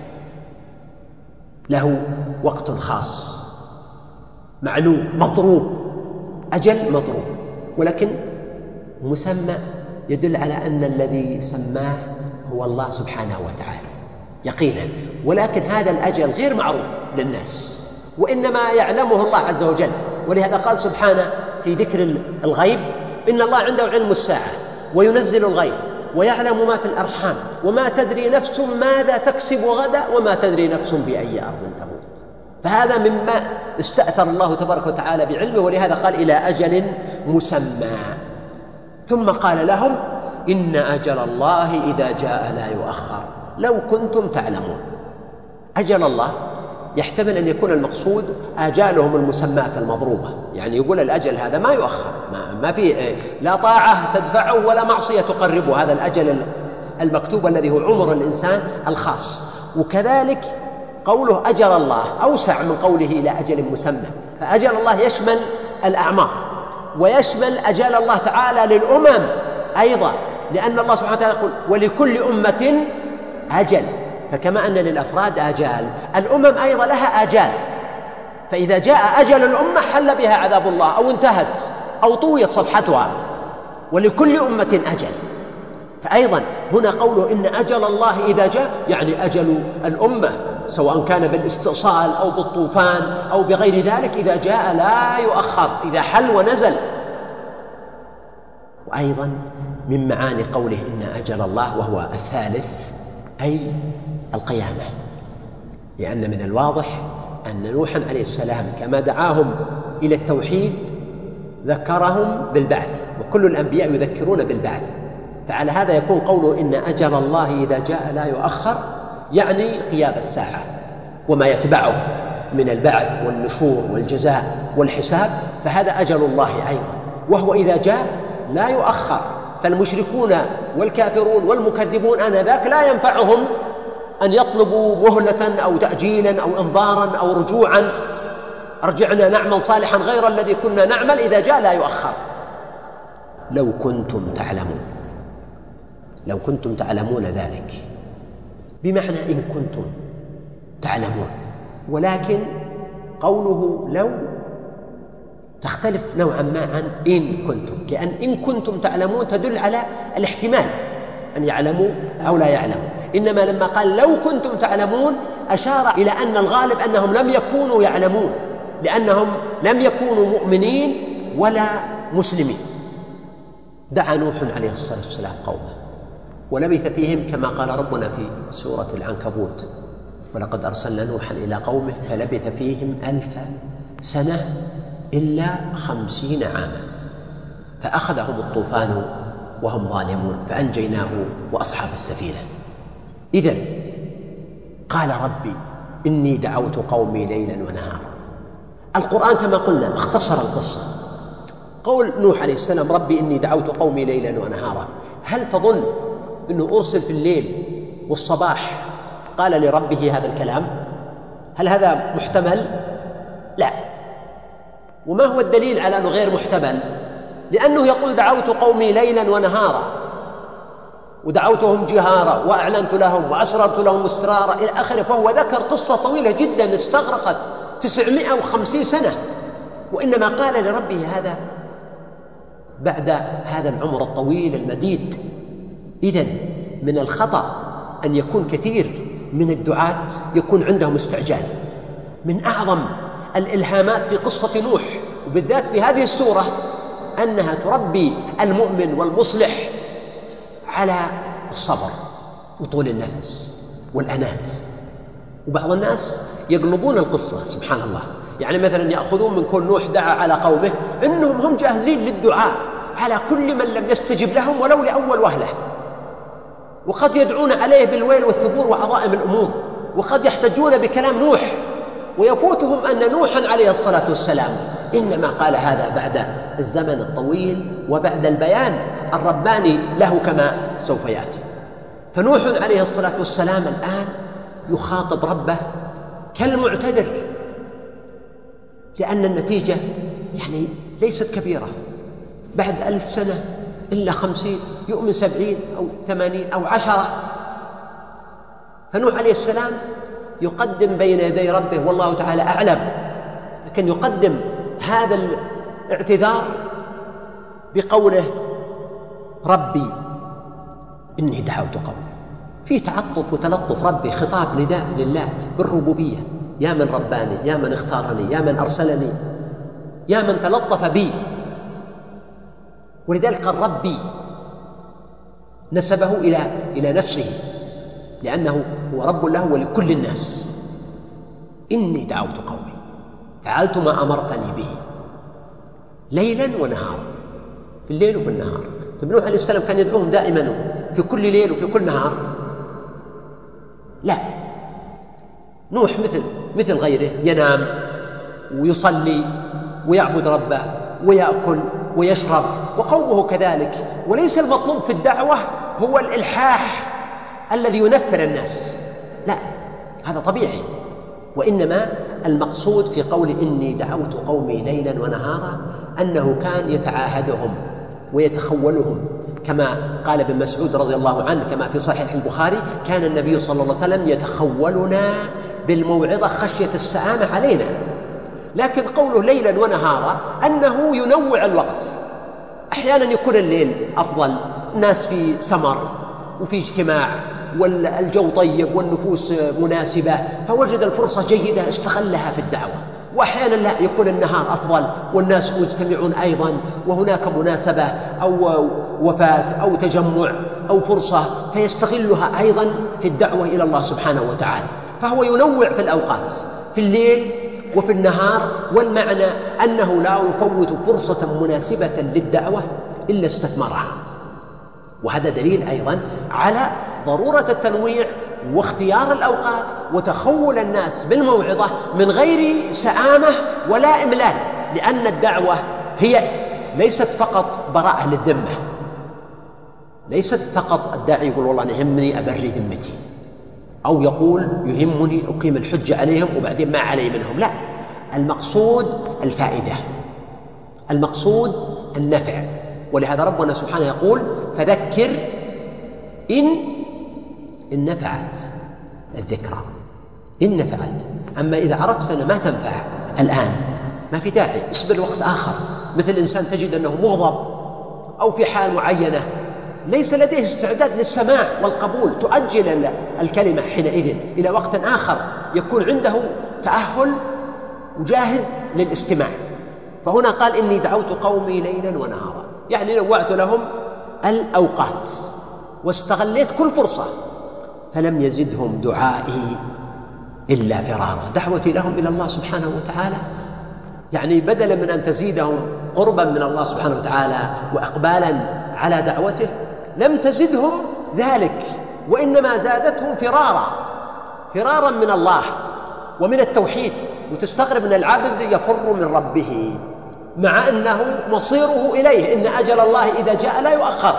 له وقت خاص معلوم مضروب، أجل مضروب، ولكن مسمى يدل على أن الذي سماه هو الله سبحانه وتعالى يقينا. ولكن هذا الأجل غير معروف للناس، وإنما يعلمه الله عز وجل. ولهذا قال سبحانه في ذكر الغيب إن الله عنده علم الساعة وينزل الغيث ويعلم ما في الأرحام وما تدري نفس ماذا تكسب غدا وما تدري نفس بأي أرض تموت. فهذا مما استأثر الله تبارك وتعالى بعلمه، ولهذا قال إلى أجل مسمى. ثم قال لهم إن أجل الله إذا جاء لا يؤخر لو كنتم تعلمون. أجل الله يحتمل أن يكون المقصود آجالهم المسمات المضروبة، يعني يقول الأجل هذا ما يؤخر، ما في لا طاعة تدفعه ولا معصية تقربه، هذا الأجل المكتوب الذي هو عمر الإنسان الخاص. وكذلك قوله أجل الله أوسع من قوله إلى أجل مسمى، فأجل الله يشمل الأعمار ويشمل أجل الله تعالى للأمم أيضا، لأن الله سبحانه وتعالى يقول ولكل أمة أجل، فكما أن للأفراد آجال الأمم أيضا لها آجال. فإذا جاء أجل الأمة حل بها عذاب الله أو انتهت أو طويت صفحتها، ولكل أمة أجل. فأيضا هنا قوله إن أجل الله إذا جاء يعني أجل الأمة، سواء كان بالاستئصال أو بالطوفان أو بغير ذلك، إذا جاء لا يؤخر، إذا حل ونزل. وأيضا من معاني قوله إن أجل الله وهو الثالث أي القيامة، لأن من الواضح أن نوحا عليه السلام كما دعاهم إلى التوحيد ذكرهم بالبعث، وكل الأنبياء يذكرون بالبعث. فعلى هذا يكون قوله إن أجل الله إذا جاء لا يؤخر يعني قيام الساعة وما يتبعه من البعث والنشور والجزاء والحساب، فهذا أجل الله أيضا، وهو إذا جاء لا يؤخر. فالمشركون والكافرون والمكذبون آنذاك لا ينفعهم أن يطلبوا مهلة أو تأجيلا أو إنظارا أو رجوعا، أرجعنا نعمل صالحا غير الذي كنا نعمل، إذا جاء لا يؤخر. لو كنتم تعلمون، لو كنتم تعلمون ذلك بمعنى إن كنتم تعلمون، ولكن قوله لو تختلف نوعا ما عن إن كنتم، لأن إن كنتم تعلمون تدل على الاحتمال أن يعلموا أو لا يعلموا، إنما لما قال لو كنتم تعلمون أشار إلى أن الغالب أنهم لم يكونوا يعلمون، لأنهم لم يكونوا مؤمنين ولا مسلمين. دعا نوح عليه الصلاة والسلام قومه ولبث فيهم كما قال ربنا في سورة العنكبوت ولقد أرسلنا نوحا إلى قومه فلبث فيهم 1000 سنة إلا 50 عاما فأخذهم الطوفان وهم ظالمون فأنجيناه وأصحاب السفينة. إذن قال ربي إني دعوت قومي ليلا ونهارا. القرآن كما قلنا اختصر القصة. قول نوح عليه السلام ربي إني دعوت قومي ليلا ونهارا، هل تظن أنه أرسل في الليل والصباح قال لربه هذا الكلام؟ هل هذا محتمل؟ لا. وما هو الدليل على أنه غير محتمل؟ لأنه يقول دعوت قومي ليلا ونهارا، ودعوتهم جهارا وأعلنت لهم وأسررت لهم إسرارا إلى آخره. فهو ذكر قصة طويلة جدا استغرقت 950 سنة، وإنما قال لربه هذا بعد هذا العمر الطويل المديد. إذن من الخطأ أن يكون كثير من الدعاة يكون عندهم استعجال. من أعظم الإلهامات في قصة نوح وبالذات في هذه السورة أنها تربي المؤمن والمصلح على الصبر وطول النفس والأنات. وبعض الناس يقلبون القصة سبحان الله، يعني مثلا يأخذون من كون نوح دعا على قومه إنهم هم جاهزين للدعاء على كل من لم يستجب لهم ولو لأول وهلة، وقد يدعون عليه بالويل والثبور وعظائم الأمور، وقد يحتجون بكلام نوح ويفوتهم أن نوحا عليه الصلاة والسلام إنما قال هذا بعد الزمن الطويل وبعد البيان الرباني له كما سوف يأتي. فنوح عليه الصلاة والسلام الآن يخاطب ربه كالمعتبر، لأن النتيجة يعني ليست كبيرة. بعد 1000 سنة إلا 50 يؤمن 70 أو 80 أو 10. فنوح عليه السلام يقدم بين يدي ربه والله تعالى أعلم، لكن يقدم هذا الاعتذار بقوله ربي إني دعوت قومي. في تعطف وتلطف، ربي خطاب نداء لله بالربوبية، يا من رباني، يا من اختارني، يا من أرسلني، يا من تلطف بي. ولذلك قال ربي نسبه إلى نفسه لأنه هو رب له ولكل الناس. إني دعوت قومي فعلت ما أمرتني به ليلا ونهارا، في الليل وفي النهار. نوح عليه السلام كان يدعوهم دائما في كل ليل وفي كل نهار؟ لا، نوح مثل غيره ينام ويصلي ويعبد ربه ويأكل ويشرب، وقومه كذلك. وليس المطلوب في الدعوة هو الإلحاح الذي ينفر الناس، لا، هذا طبيعي. وإنما المقصود في قول إني دعوت قومي ليلا ونهارا أنه كان يتعاهدهم ويتخولهم، كما قال ابن مسعود رضي الله عنه كما في صحيح البخاري: كان النبي صلى الله عليه وسلم يتخولنا بالموعظة خشية السآمة علينا. لكن قوله ليلا ونهارا أنه ينوع الوقت. أحيانا يكون الليل أفضل، الناس في سمر وفي اجتماع والجو طيب والنفوس مناسبة، فوجد الفرصة جيدة استغلها في الدعوة. وأحيانا لا، يكون النهار أفضل والناس مجتمعون أيضا وهناك مناسبة أو وفاة أو تجمع أو فرصة فيستغلها أيضا في الدعوة إلى الله سبحانه وتعالى. فهو ينوع في الأوقات، في الليل وفي النهار، والمعنى أنه لا يفوت فرصة مناسبة للدعوة إلا استثمرها. وهذا دليل أيضا على ضرورة التنويع واختيار الأوقات وتخول الناس بالموعظة من غير سآمة ولا إملال، لأن الدعوة هي ليست فقط براءة للذمة، ليست فقط الداعي يقول والله يهمني أبري ذمتي، أو يقول يهمني أقيم الحجة عليهم وبعدين ما علي منهم، لا، المقصود الفائدة، المقصود النفع. ولهذا ربنا سبحانه يقول فذكر إن نفعت الذكرى، إن نفعت. أما إذا عرفت أنها ما تنفع الآن ما في داعي، اصبر وقت آخر. مثل إنسان تجد أنه مغضب أو في حال معينة ليس لديه استعداد للسماع والقبول، تؤجل الكلمة حينئذ إلى وقت آخر يكون عنده تأهل وجاهز للاستماع. فهنا قال إني دعوت قومي ليلا ونهارا، يعني نوعت لهم الأوقات واستغليت كل فرصة، فلم يزدهم دعائي إلا فرارا. دعوتي لهم إلى الله سبحانه وتعالى يعني بدلا من أن تزيدهم قربا من الله سبحانه وتعالى وإقبالا على دعوته لم تزدهم ذلك، وإنما زادتهم فرارا من الله ومن التوحيد. وتستغرب أن العبد يفر من ربه مع أنه مصيره إليه، إن أجل الله إذا جاء لا يؤخر.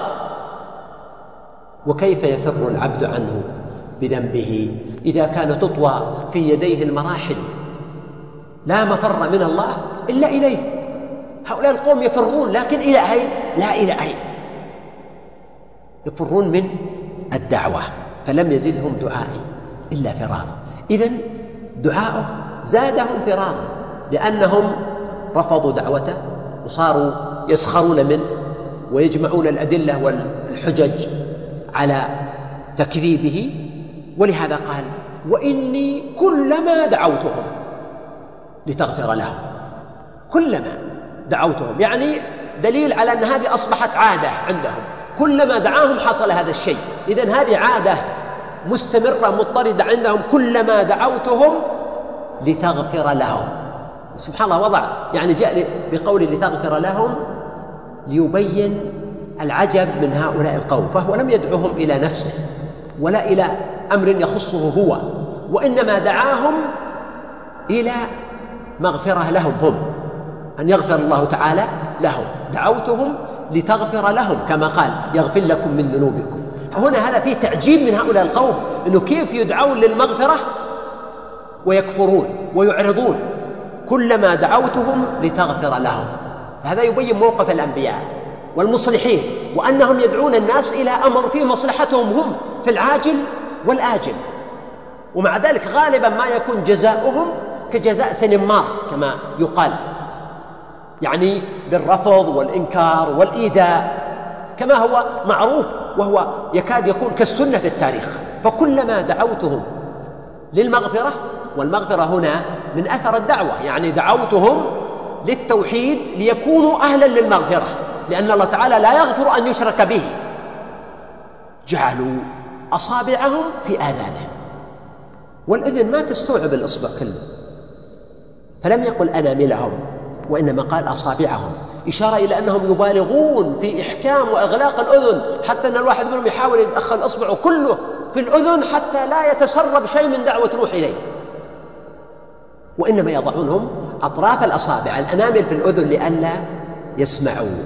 وكيف يفر العبد عنه بذنبه إذا كان تطوى في يديه المراحل؟ لا مفر من الله إلا إليه. هؤلاء القوم يفرون، لكن إلى أين؟ لا إلى أين. يفرون من الدعوة، فلم يزدهم دعائي إلا فرارا. إذن دعاؤه زادهم فرارا، لأنهم رفضوا دعوته وصاروا يسخرون منه ويجمعون الأدلة والحجج على تكذيبه. ولهذا قال: وإني كلما دعوتهم لتغفر لهم. كلما دعوتهم يعني دليل على أن هذه أصبحت عادة عندهم، كلما دعاهم حصل هذا الشيء. إذن هذه عادة مستمرة مضطردة عندهم، كلما دعوتهم لتغفر لهم. سبحان الله، وضع يعني جاء بقول لتغفر لهم ليبين العجب من هؤلاء القوم، فهو لم يدعوهم إلى نفسه ولا إلى أمر يخصه هو، وإنما دعاهم إلى مغفرة لهم هم، أن يغفر الله تعالى لهم. دعوتهم لتغفر لهم، كما قال: يغفر لكم من ذنوبكم. هنا هذا فيه تعجيب من هؤلاء القوم، أنه كيف يدعون للمغفرة ويكفرون ويعرضون. كلما دعوتهم لتغفر لهم، هذا يبين موقف الأنبياء والمصلحين، وأنهم يدعون الناس إلى أمر فيه مصلحتهم هم في العاجل والآجل، ومع ذلك غالبا ما يكون جزاؤهم كجزاء سنمار كما يقال، يعني بالرفض والإنكار والإيذاء، كما هو معروف وهو يكاد يكون كالسنة في التاريخ. فكلما دعوتهم للمغفرة، والمغفرة هنا من أثر الدعوة، يعني دعوتهم للتوحيد ليكونوا أهلا للمغفرة، لأن الله تعالى لا يغفر أن يشرك به. جعلوا أصابعهم في آذانهم، والأذن ما تستوعب الإصبع كله، فلم يقل أناملهم وإنما قال أصابعهم، إشارة إلى أنهم يبالغون في إحكام وإغلاق الأذن، حتى أن الواحد منهم يحاول يدخل إصبعه كله في الأذن حتى لا يتسرب شيء من دعوة تروح إليه، وإنما يضعونهم أطراف الأصابع، الأنامل في الأذن لئلا يسمعوا.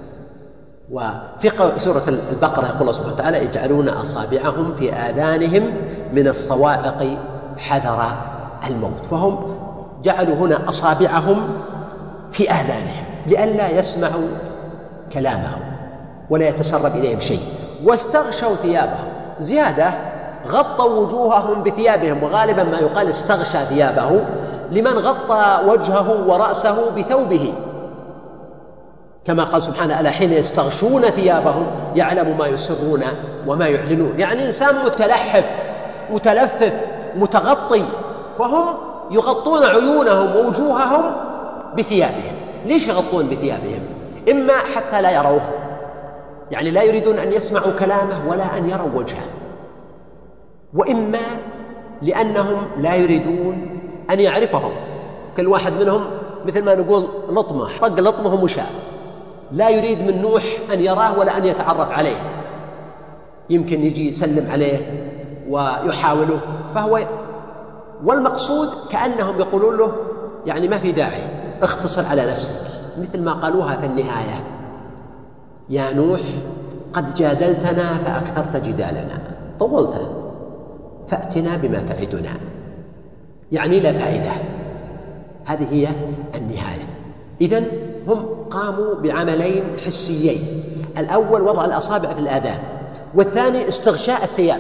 وفي سورة البقرة يقول الله سبحانه وتعالى: يجعلون أصابعهم في آذانهم من الصواعق حذر الموت. فهم جعلوا هنا أصابعهم في آذانهم لئلا يسمعوا كلامهم ولا يتسرب إليهم شيء. واستغشوا ثيابهم، زيادة، غطوا وجوههم بثيابهم، وغالبا ما يقال استغشى ثيابه لمن غطى وجهه ورأسه بثوبه، كما قال سبحانه: ألا حين يستغشون ثيابهم يعلم ما يسرون وما يعلنون. يعني إنسان متلحف متلفف متغطي، فهم يغطون عيونهم ووجوههم بثيابهم. ليش يغطون بثيابهم؟ إما حتى لا يروه، يعني لا يريدون أن يسمعوا كلامه ولا أن يروا وجهه، وإما لأنهم لا يريدون أن يعرفهم. كل واحد منهم مثل ما نقول لطمة، طق لطمه مشاء، لا يريد من نوح أن يراه ولا أن يتعرف عليه، يمكن يجي يسلم عليه ويحاوله، فهو والمقصود كأنهم يقولون له يعني ما في داعي، اختصر على نفسك، مثل ما قالوها في النهاية: يا نوح قد جادلتنا فأكثرت جدالنا، طولت، فأتنا بما تعدنا، يعني لا فائدة. هذه هي النهاية. إذن هم قاموا بعملين حسيين: الأول وضع الأصابع في الآذان، والثاني استغشاء الثياب،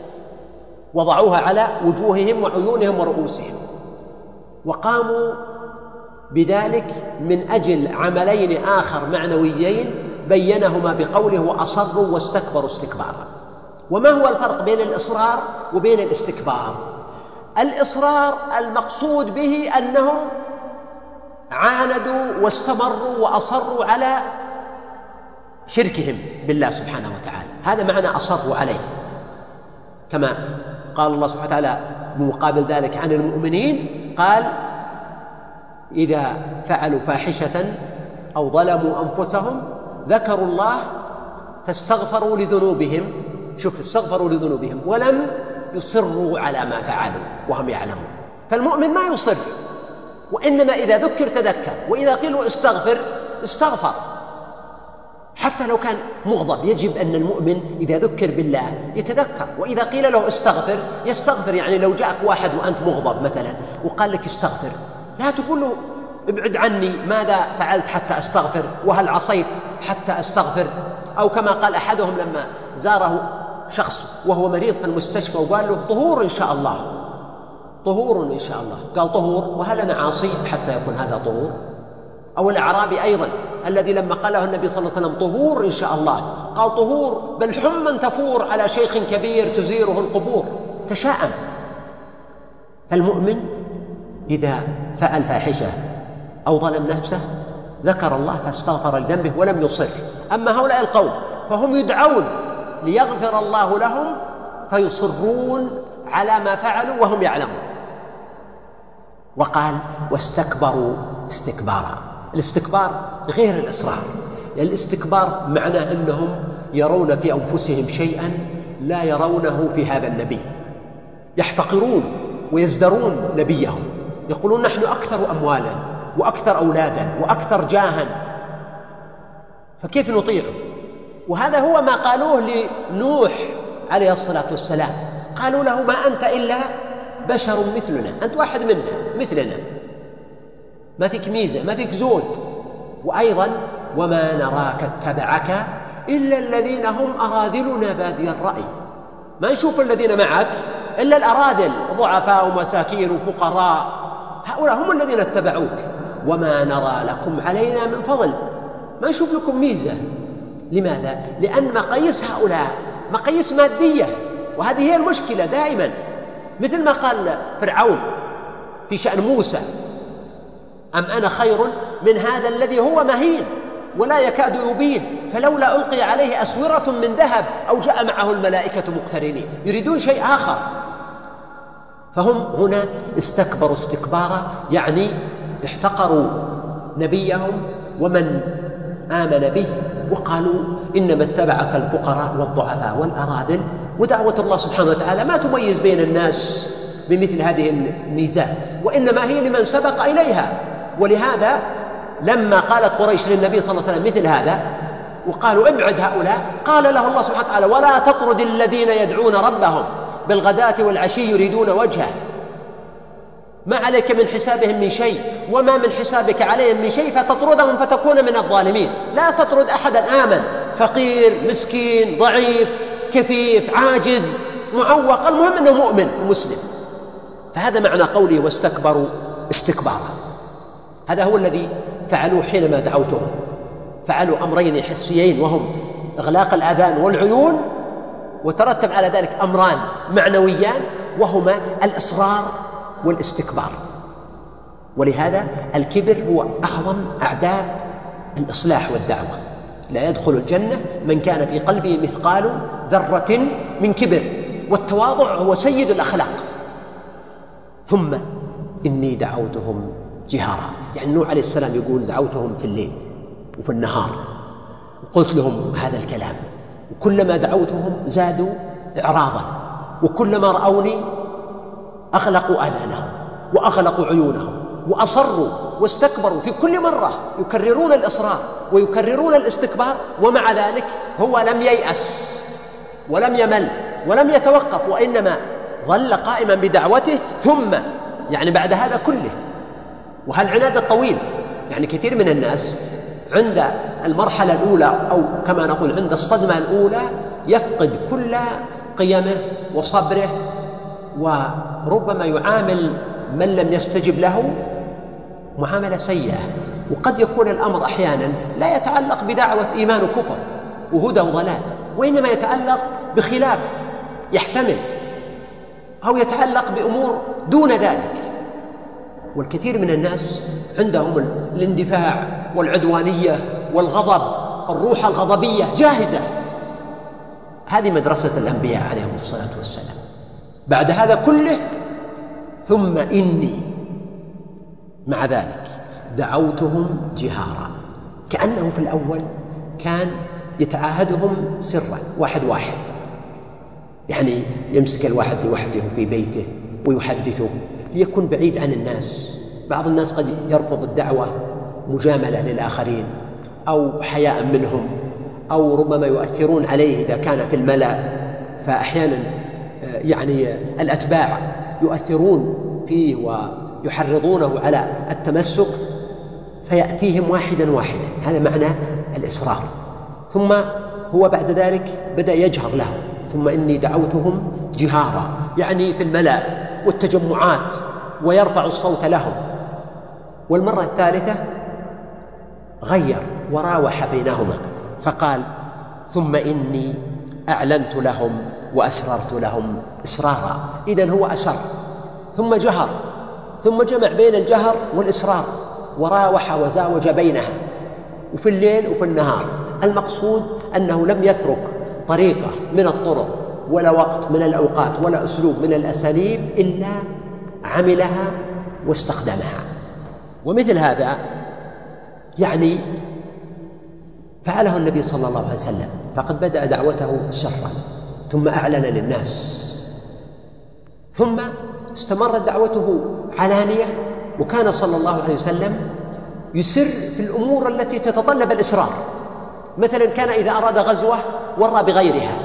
وضعوها على وجوههم وعيونهم ورؤوسهم، وقاموا بذلك من أجل عملين آخر معنويين بينهما بقوله: وأصروا واستكبروا استكبارا. وما هو الفرق بين الإصرار وبين الاستكبار؟ الإصرار المقصود به أنهم عاندوا واستمروا وأصروا على شركهم بالله سبحانه وتعالى، هذا معنى أصروا عليه، كما قال الله سبحانه وتعالى بمقابل ذلك عن المؤمنين، قال: إذا فعلوا فاحشة أو ظلموا أنفسهم ذكروا الله فاستغفروا لذنوبهم، شوف، استغفروا لذنوبهم ولم يصروا على ما فعلوا وهم يعلمون. فالمؤمن ما يصر، وإنما إذا ذكر تذكر، وإذا قيل استغفر استغفر، حتى لو كان مغضب. يجب أن المؤمن إذا ذكر بالله يتذكر، وإذا قيل له استغفر يستغفر. يعني لو جاءك واحد وأنت مغضب مثلا وقال لك استغفر، لا تقول له ابعد عني، ماذا فعلت حتى أستغفر، وهل عصيت حتى أستغفر، أو كما قال أحدهم لما زاره شخص وهو مريض في المستشفى وقال له طهور إن شاء الله، طهور إن شاء الله. قال طهور؟ وهل أنا عاصي حتى يكون هذا طهور؟ أو الأعرابي أيضا الذي لما قاله النبي صلى الله عليه وسلم طهور إن شاء الله قال طهور بل حما تفور على شيخ كبير تزيره القبور، تشاءم. فالمؤمن إذا فعل فاحشة أو ظلم نفسه ذكر الله فاستغفر لذنبه ولم يصر. أما هؤلاء القوم فهم يدعون ليغفر الله لهم فيصرون على ما فعلوا وهم يعلمون. وقال واستكبروا استكبارا. الاستكبار غير الإصرار، لأن الاستكبار معناه أنهم يرون في أنفسهم شيئا لا يرونه في هذا النبي، يحتقرون ويزدرون نبيهم، يقولون نحن أكثر أموالا وأكثر أولادا وأكثر جاها، فكيف نطيعه؟ وهذا هو ما قالوه لنوح عليه الصلاة والسلام، قالوا له ما أنت إلا بشر مثلنا، أنت واحد منا مثلنا، ما فيك ميزة، ما فيك زود. وأيضا وما نراك اتبعك إلا الذين هم أراذلنا بادي الرأي، ما نشوف الذين معك إلا الأراذل، ضعفاء ومساكين وفقراء، هؤلاء هم الذين اتبعوك. وما نرى لكم علينا من فضل، ما نشوف لكم ميزة. لماذا؟ لأن مقاييس هؤلاء مقاييس مادية، وهذه هي المشكلة دائما. مثل ما قال فرعون في شأن موسى أم أنا خير من هذا الذي هو مهين ولا يكاد يبين فلولا ألقي عليه أسورة من ذهب أو جاء معه الملائكة مقترنين، يريدون شيء آخر. فهم هنا استكبروا استكبارا، يعني احتقروا نبيهم ومن آمن به، وقالوا إنما اتبعك الفقراء والضعفاء والأراذل. ودعوة الله سبحانه وتعالى ما تميز بين الناس بمثل هذه الميزات، وإنما هي لمن سبق إليها. ولهذا لما قالت قريش للنبي صلى الله عليه وسلم مثل هذا وقالوا ابعد هؤلاء، قال له الله سبحانه وتعالى ولا تطرد الذين يدعون ربهم بالغداة والعشي يريدون وجهه، ما عليك من حسابهم من شيء وما من حسابك عليهم من شيء فتطردهم فتكون من الظالمين. لا تطرد أحدا آمن، فقير مسكين ضعيف كفيف عاجز معوق، المهم أنه مؤمن ومسلم. فهذا معنى قوله واستكبروا استكبارا. هذا هو الذي فعلوه حينما دعوتهم، فعلوا أمرين حسيين وهم إغلاق الآذان والعيون، وترتب على ذلك أمران معنويان وهما الإصرار والاستكبار. ولهذا الكبر هو أعظم أعداء الإصلاح والدعوة. لا يدخل الجنة من كان في قلبه مثقال ذرة من كبر، والتواضع هو سيد الأخلاق. ثم إني دعوتهم جهارا، يعني نوح عليه السلام يقول دعوتهم في الليل وفي النهار وقلت لهم هذا الكلام، وكلما دعوتهم زادوا إعراضا، وكلما رأوني أغلقوا آذانهم وأغلقوا عيونهم وأصروا واستكبروا. في كل مرة يكررون الإصرار ويكررون الاستكبار، ومع ذلك هو لم ييأس ولم يمل ولم يتوقف، وإنما ظل قائما بدعوته. ثم يعني بعد هذا كله، وهالعناد الطويل، يعني كثير من الناس عند المرحلة الأولى أو كما نقول عند الصدمة الأولى يفقد كل قيمه وصبره، وربما يعامل من لم يستجب له معاملة سيئة. وقد يكون الأمر أحيانا لا يتعلق بدعوة إيمان وكفر وهدى وضلال، وإنما يتعلق بخلاف يحتمل، أو يتعلق بأمور دون ذلك. والكثير من الناس عندهم الاندفاع والعدوانية والغضب، الروح الغضبية جاهزة. هذه مدرسة الأنبياء عليهم الصلاة والسلام. بعد هذا كله ثم إني مع ذلك دعوتهم جهارا، كأنه في الأول كان يتعاهدهم سرا واحد واحد، يعني يمسك الواحد لوحده في بيته ويحدثه ليكن بعيد عن الناس. بعض الناس قد يرفض الدعوة مجاملة للآخرين أو حياء منهم، أو ربما يؤثرون عليه إذا كان في الملأ، فأحيانا يعني الأتباع يؤثرون فيه ويحرضونه على التمسك، فيأتيهم واحدا واحدا. هذا معنى الإصرار. ثم هو بعد ذلك بدأ يجهر له ثم إني دعوتهم جهارا، يعني في الملأ والتجمعات ويرفع الصوت لهم. والمرة الثالثة غير وراوح بينهما فقال ثم إني أعلنت لهم وأسررت لهم إسرارا. إذن هو أسر ثم جهر ثم جمع بين الجهر والإسرار وراوح وزاوج بينها، وفي الليل وفي النهار. المقصود أنه لم يترك طريقة من الطرق ولا وقت من الأوقات ولا أسلوب من الأساليب إلا عملها واستخدمها. ومثل هذا يعني فعله النبي صلى الله عليه وسلم، فقد بدأ دعوته سرا ثم أعلن للناس، ثم استمرت دعوته علانية، وكان صلى الله عليه وسلم يسر في الأمور التي تتطلب الإسرار. مثلا كان إذا أراد غزوة ورى بغيرها،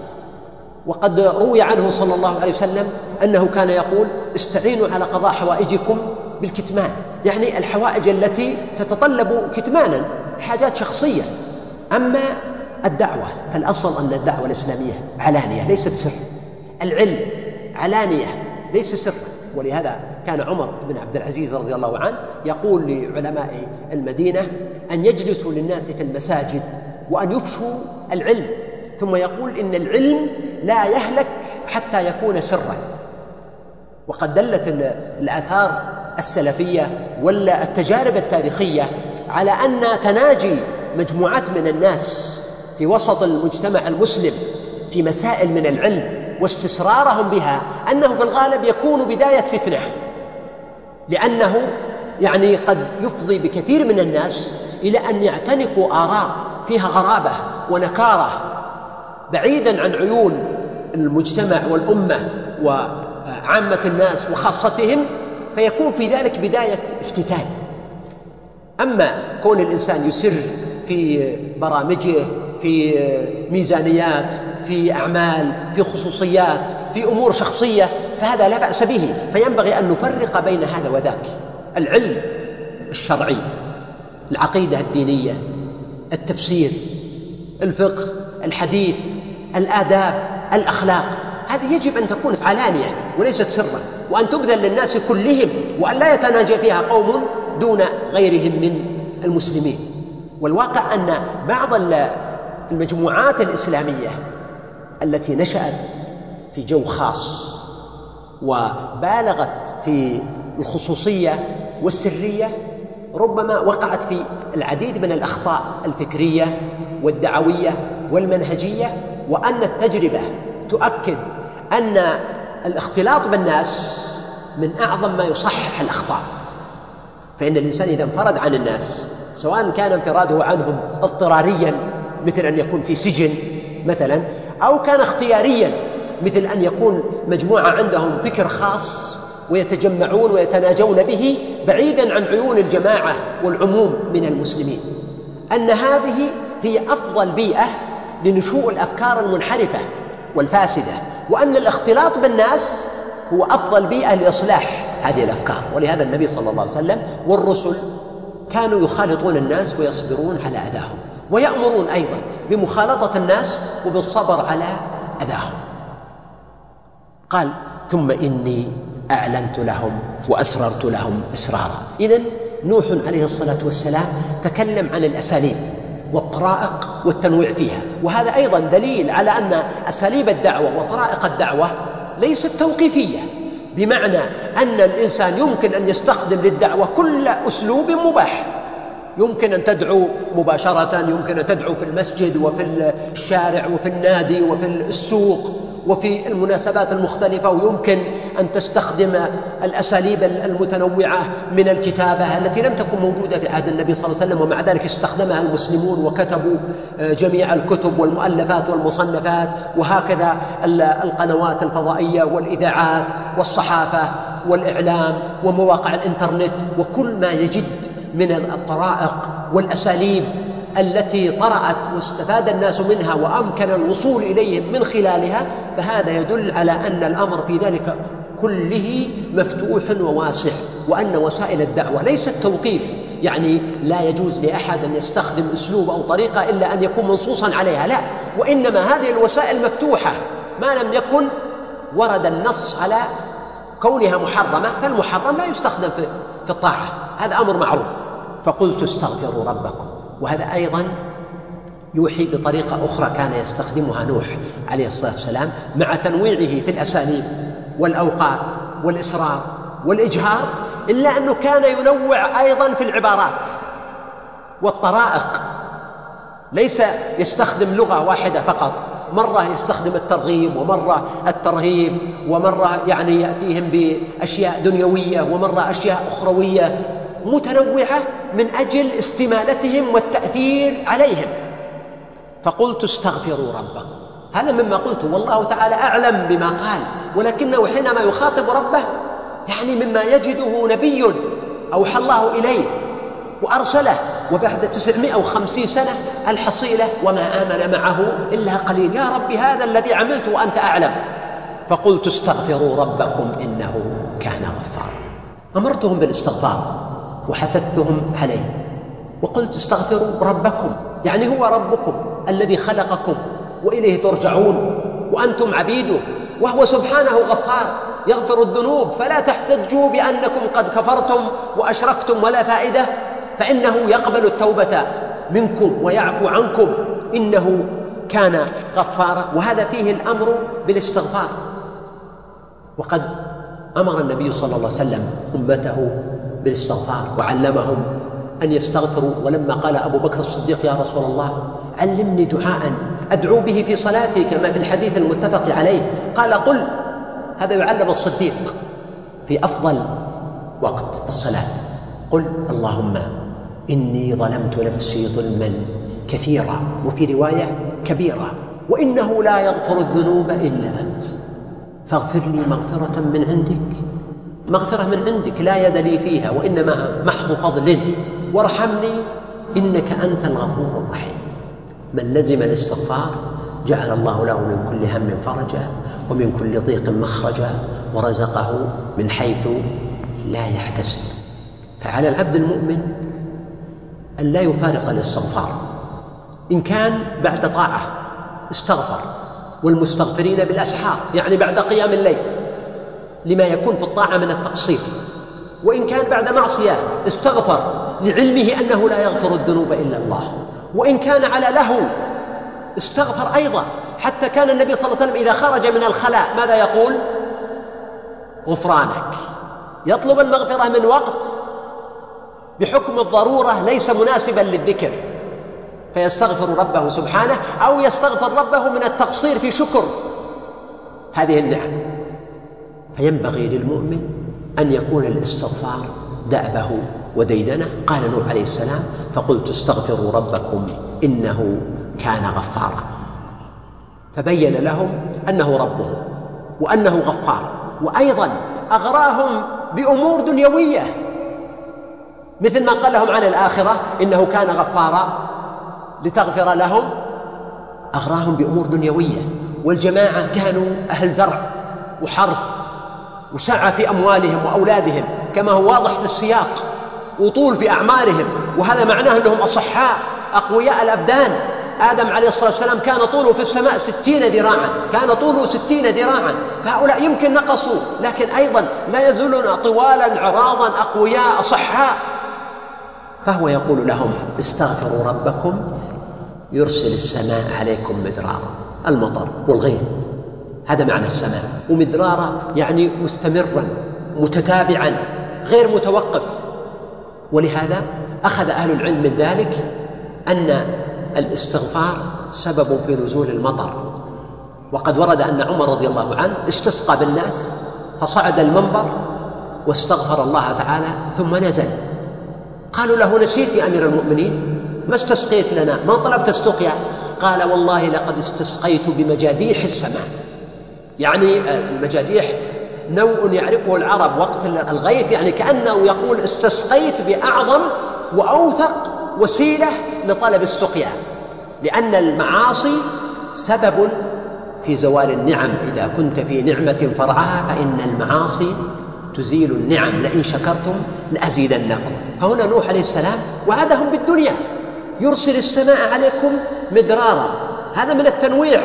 وقد روي عنه صلى الله عليه وسلم أنه كان يقول استعينوا على قضاء حوائجكم بالكتمان، يعني الحوائج التي تتطلب كتمانا، حاجات شخصية. أما الدعوة فالأصل أن الدعوة الإسلامية علانية ليست سر، العلم علانية ليس سر. ولهذا كان عمر بن عبد العزيز رضي الله عنه يقول لعلماء المدينة أن يجلسوا للناس في المساجد وأن يفشوا العلم، ثم يقول إن العلم لا يهلك حتى يكون سرا. وقد دلت الآثار السلفية ولا التجارب التاريخية على أن تناجي مجموعات من الناس في وسط المجتمع المسلم في مسائل من العلم واستسرارهم بها أنه في الغالب يكون بداية فتنة، لأنه يعني قد يفضي بكثير من الناس إلى أن يعتنقوا آراء فيها غرابة ونكارة بعيدا عن عيون المجتمع والأمة وعامة الناس وخاصتهم، فيكون في ذلك بداية افتتان. أما كون الإنسان يسر في برامجه، في ميزانيات، في أعمال، في خصوصيات، في أمور شخصية، فهذا لا بأس به، فينبغي أن نفرق بين هذا وذاك. العلم الشرعي، العقيدة الدينية، التفسير، الفقه، الحديث، الآداب، الأخلاق، هذه يجب أن تكون علانية وليست سرا، وأن تبذل للناس كلهم، وأن لا يتناجى فيها قوم دون غيرهم من المسلمين. والواقع أن بعض المجموعات الإسلامية التي نشأت في جو خاص وبالغت في الخصوصية والسرية ربما وقعت في العديد من الأخطاء الفكرية والدعوية والمنهجية، وأن التجربة تؤكد أن الاختلاط بالناس من أعظم ما يصحح الأخطاء. فإن الإنسان إذا انفرد عن الناس، سواء كان انفراده عنهم اضطراريا مثل أن يكون في سجن مثلا، أو كان اختياريا مثل أن يكون مجموعة عندهم فكر خاص ويتجمعون ويتناجون به بعيدا عن عيون الجماعة والعموم من المسلمين، أن هذه هي أفضل بيئة لنشوء الأفكار المنحرفة والفاسدة، وأن الاختلاط بالناس هو أفضل بيئة لإصلاح هذه الأفكار. ولهذا النبي صلى الله عليه وسلم والرسل كانوا يخالطون الناس ويصبرون على أذاهم، ويأمرون أيضا بمخالطة الناس وبالصبر على أذاهم. قال ثم إني أعلنت لهم وأسررت لهم إسرارا. إذن نوح عليه الصلاة والسلام تكلم عن الأساليب والطرائق والتنويع فيها، وهذا أيضا دليل على أن أساليب الدعوة وطرائق الدعوة ليست توقيفية، بمعنى أن الإنسان يمكن أن يستخدم للدعوة كل أسلوب مباح. يمكن أن تدعو مباشرة، يمكن أن تدعو في المسجد وفي الشارع وفي النادي وفي السوق وفي المناسبات المختلفة، ويمكن أن تستخدم الأساليب المتنوعة من الكتابة التي لم تكن موجودة في عهد النبي صلى الله عليه وسلم، ومع ذلك استخدمها المسلمون وكتبوا جميع الكتب والمؤلفات والمصنفات، وهكذا القنوات الفضائية والإذاعات والصحافة والإعلام ومواقع الإنترنت، وكل ما يجد من الطرائق والأساليب التي طرأت واستفاد الناس منها وأمكن الوصول إليهم من خلالها، فهذا يدل على أن الأمر في ذلك كله مفتوح وواسع، وأن وسائل الدعوة ليست توقيف، يعني لا يجوز لأحد أن يستخدم أسلوب أو طريقة إلا أن يكون منصوصا عليها، لا، وإنما هذه الوسائل مفتوحة ما لم يكن ورد النص على كونها محرمة، فالمحرم لا يستخدم في الطاعة، هذا أمر معروف. فقلت استغفروا ربكم، وهذا أيضا يوحي بطريقة أخرى كان يستخدمها نوح عليه الصلاة والسلام مع تنويعه في الأساليب والأوقات والإصرار والإجهار، إلا أنه كان ينوع أيضا في العبارات والطرائق، ليس يستخدم لغة واحدة فقط، مرة يستخدم الترغيب ومرة الترهيب، ومرة يعني يأتيهم بأشياء دنيوية ومرة أشياء أخروية متنوعة من أجل استمالتهم والتأثير عليهم. فقلت استغفروا ربكم، هذا مما قلت والله تعالى أعلم بما قال، ولكنه حينما يخاطب ربه يعني مما يجده نبي أوحى الله إليه وأرسله وبعد 950 سنة الحصيلة وما آمن معه إلا قليل، يا رب هذا الذي عملت وأنت أعلم. فقلت استغفروا ربكم إنه كان غفارا. أمرتهم بالاستغفار وحثثتهم عليه، وقلت استغفروا ربكم، يعني هو ربكم الذي خلقكم وإليه ترجعون وأنتم عبيده، وهو سبحانه غفار يغفر الذنوب، فلا تحتجوا بأنكم قد كفرتم وأشركتم ولا فائدة، فإنه يقبل التوبة منكم ويعفو عنكم، إنه كان غفارا. وهذا فيه الأمر بالاستغفار. وقد أمر النبي صلى الله عليه وسلم أمته بالاستغفار وعلمهم أن يستغفروا، ولما قال أبو بكر الصديق يا رسول الله علمني دعاء أدعو به في صلاتي كما في الحديث المتفق عليه، قال قل، هذا يعلم الصديق في أفضل وقت في الصلاة، قل اللهم إني ظلمت نفسي ظلما كثيرا، وفي رواية كبيرا، وإنه لا يغفر الذنوب إلا أنت، فاغفر لي مغفرة من عندك، مغفرة من عندك لا يد لي فيها وإنما محض فضل، وارحمني إنك أنت الغفور الرحيم. من لزم الاستغفار جعل الله له من كل هم فرجا ومن كل ضيق مخرجا ورزقه من حيث لا يحتسب. فعلى العبد المؤمن أن لا يفارق الاستغفار، إن كان بعد طاعة استغفر، والمستغفرين بالأسحار يعني بعد قيام الليل لما يكون في الطاعة من التقصير، وإن كان بعد معصية استغفر لعلمه أنه لا يغفر الذنوب إلا الله، وإن كان على لهو استغفر أيضا. حتى كان النبي صلى الله عليه وسلم إذا خرج من الخلاء ماذا يقول؟ غفرانك، يطلب المغفرة من وقت بحكم الضرورة ليس مناسبا للذكر، فيستغفر ربه سبحانه، أو يستغفر ربه من التقصير في شكر هذه النعم. فينبغي للمؤمن أن يكون الاستغفار دأبه وديدنه. قال نوح عليه السلام فقلت استغفروا ربكم إنه كان غفارا، فبين لهم أنه ربهم وأنه غفار، وأيضا أغراهم بأمور دنيوية مثل ما قال لهم عن الآخرة إنه كان غفارا لتغفر لهم، أغراهم بأمور دنيوية. والجماعة كانوا أهل زرع وحرث وسعة في أموالهم وأولادهم كما هو واضح في السياق، وطول في أعمارهم، وهذا معناه أنهم أصحاء أقوياء الأبدان. آدم عليه الصلاة والسلام كان طوله في السماء 60 ذراعا، كان طوله 60 ذراعا، فهؤلاء يمكن نقصوا لكن أيضا لا يزالون طوالا عراضا أقوياء أصحاء. فهو يقول لهم استغفروا ربكم يرسل السماء عليكم مدرارا، المطر والغيث هذا معنى السماء، ومدرارا يعني مستمرا متتابعا غير متوقف. ولهذا أخذ أهل العلم من ذلك أن الاستغفار سبب في نزول المطر. وقد ورد أن عمر رضي الله عنه استسقى بالناس فصعد المنبر واستغفر الله تعالى ثم نزل. قالوا له نسيت يا أمير المؤمنين، ما استسقيت لنا، ما طلبت استقيا؟ قال والله لقد استسقيت بمجاديح السماء. يعني المجاديح نوع يعرفه العرب وقت الغيث، يعني كأنه يقول استسقيت بأعظم وأوثق وسيلة لطلب السقيا، لأن المعاصي سبب في زوال النعم. إذا كنت في نعمة فرعها فإن المعاصي تزيل النعم، لئن شكرتم لأزيدنكم. فهنا نوح عليه السلام وعدهم بالدنيا، يرسل السماء عليكم مدرارا، هذا من التنويع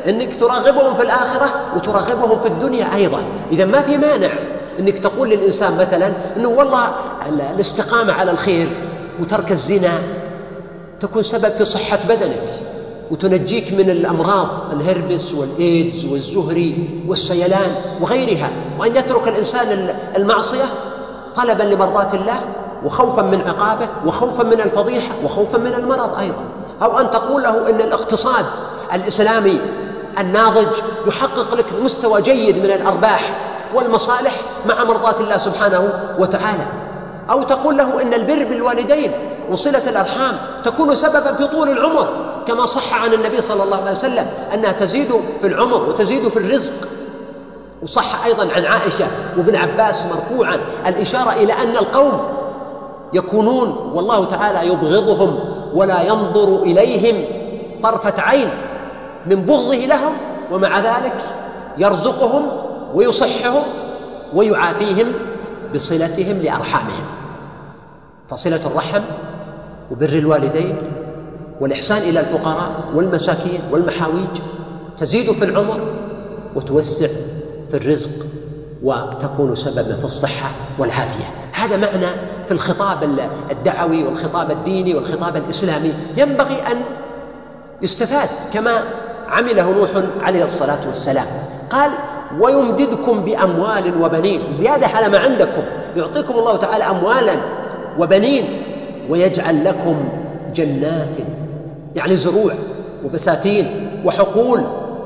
أنك تراغبهم في الآخرة وتراغبهم في الدنيا أيضا. إذا ما في مانع أنك تقول للإنسان مثلا أنه والله الاستقامة على الخير وترك الزنا تكون سبب في صحة بدنك وتنجيك من الأمراض الهربس والإيدز والزهري والسيلان وغيرها، وأن يترك الإنسان المعصية طلبا لمرضاة الله وخوفا من عقابه وخوفا من الفضيحة وخوفا من المرض أيضا. أو أن تقول له أن الاقتصاد الإسلامي الناضج يحقق لك مستوى جيد من الأرباح والمصالح مع مرضاة الله سبحانه وتعالى. أو تقول له أن البر بالوالدين وصلة الأرحام تكون سببا في طول العمر، كما صح عن النبي صلى الله عليه وسلم أنها تزيد في العمر وتزيد في الرزق. وصح أيضا عن عائشة وابن عباس مرفوعا الإشارة إلى أن القوم يكونون والله تعالى يبغضهم ولا ينظر إليهم طرفة عين من بغضه لهم، ومع ذلك يرزقهم ويصحهم ويعافيهم بصلتهم لأرحامهم. فصلة الرحم وبر الوالدين والإحسان إلى الفقراء والمساكين والمحاويج تزيد في العمر وتوسع في الرزق وتكون سببا في الصحة والعافية. هذا معنى في الخطاب الدعوي والخطاب الديني والخطاب الإسلامي ينبغي أن يستفاد كما عمله نوح عليه الصلاة والسلام. قال ويمددكم بأموال وبنين، زيادة على ما عندكم، يعطيكم الله تعالى أموالا وبنين ويجعل لكم جنات يعني زروع وبساتين وحقول،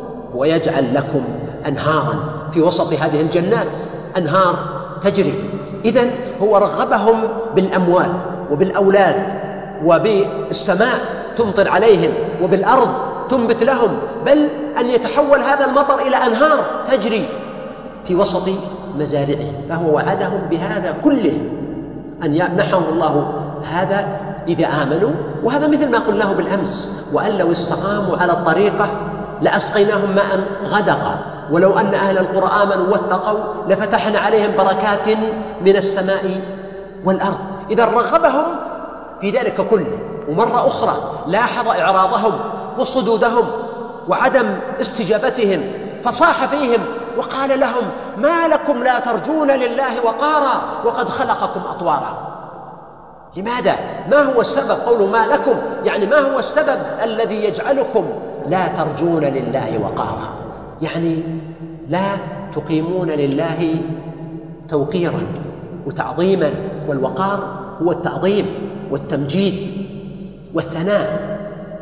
ويجعل لكم أنهارا في وسط هذه الجنات، أنهار تجري. إذن هو رغبهم بالأموال وبالأولاد وبالسماء تمطر عليهم وبالأرض تنبت لهم، بل أن يتحول هذا المطر إلى أنهار تجري في وسط مزارعهم. فهو وعدهم بهذا كله أن يمنحهم الله هذا إذا آمنوا. وهذا مثل ما قلناه بالأمس، وأن لو استقاموا على الطريقة لأسقيناهم ماء غدقا ولو أن أهل القرى آمنوا واتقوا لفتحنا عليهم بركات من السماء والأرض. إذا رغبهم في ذلك كله. ومرة أخرى لاحظ إعراضهم وصدودهم وعدم استجابتهم، فصاح فيهم وقال لهم ما لكم لا ترجون لله وقارا وقد خلقكم أطوارا. لماذا؟ ما هو السبب؟ قولوا ما لكم يعني ما هو السبب الذي يجعلكم لا ترجون لله وقارا؟ يعني لا تقيمون لله توقيرا وتعظيما، والوقار هو التعظيم والتمجيد والثناء.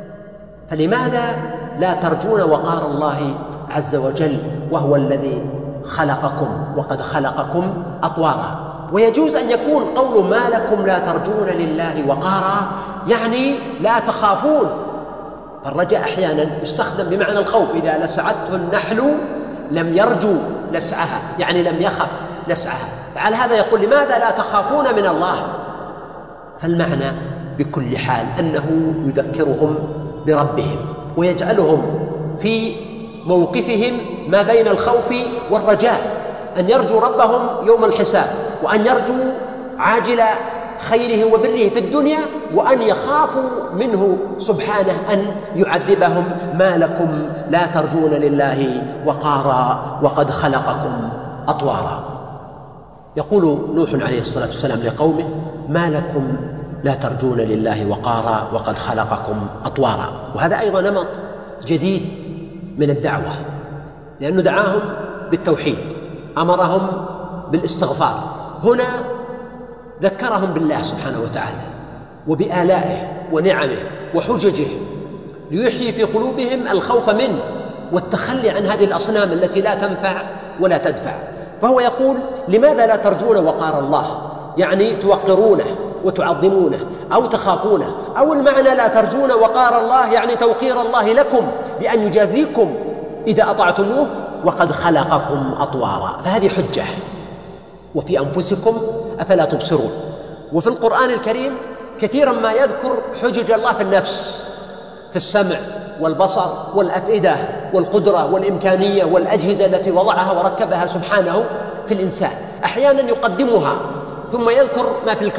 فلماذا لا ترجون وقار الله عز وجل وهو الذي خلقكم وقد خلقكم أطوارا؟ ويجوز أن يكون قول ما لكم لا ترجون لله وقارا يعني لا تخافون. فالرجاء أحيانا يستخدم بمعنى الخوف، إذا لسعته النحل لم يرجو لسعها يعني لم يخف لسعها. فعلى هذا يقول لماذا لا تخافون من الله؟ فالمعنى بكل حال أنه يذكرهم بربهم ويجعلهم في موقفهم ما بين الخوف والرجاء، أن يرجوا ربهم يوم الحساب، وأن يرجوا عاجل خيره وبره في الدنيا، وأن يخافوا منه سبحانه أن يعذبهم. ما لكم لا ترجون لله وقارا وقد خلقكم أطوارا. يقول نوح عليه الصلاة والسلام لقومه ما لكم لا ترجون لله وقارا وقد خلقكم أطوارا. وهذا أيضا نمط جديد من الدعوة، لأنه دعاهم بالتوحيد، أمرهم بالاستغفار. هنا ذكرهم بالله سبحانه وتعالى وبآلائه ونعمه وحججه ليحيي في قلوبهم الخوف منه والتخلي عن هذه الأصنام التي لا تنفع ولا تدفع. فهو يقول لماذا لا ترجون وقار الله؟ يعني توقرونه وتعظمونه أو تخافونه، أو المعنى لا ترجون وقار الله يعني توقير الله لكم بأن يجازيكم إذا أطعتموه وقد خلقكم أطوارا. فهذه حجة. وفي أنفسكم أفلا تبصرون. وفي القرآن الكريم كثيرا ما يذكر حجج الله في النفس، في السمع والبصر والأفئدة والقدرة والإمكانية والأجهزة التي وضعها وركبها سبحانه في الإنسان. أحيانا يقدمها ثم يذكر ما في الكون،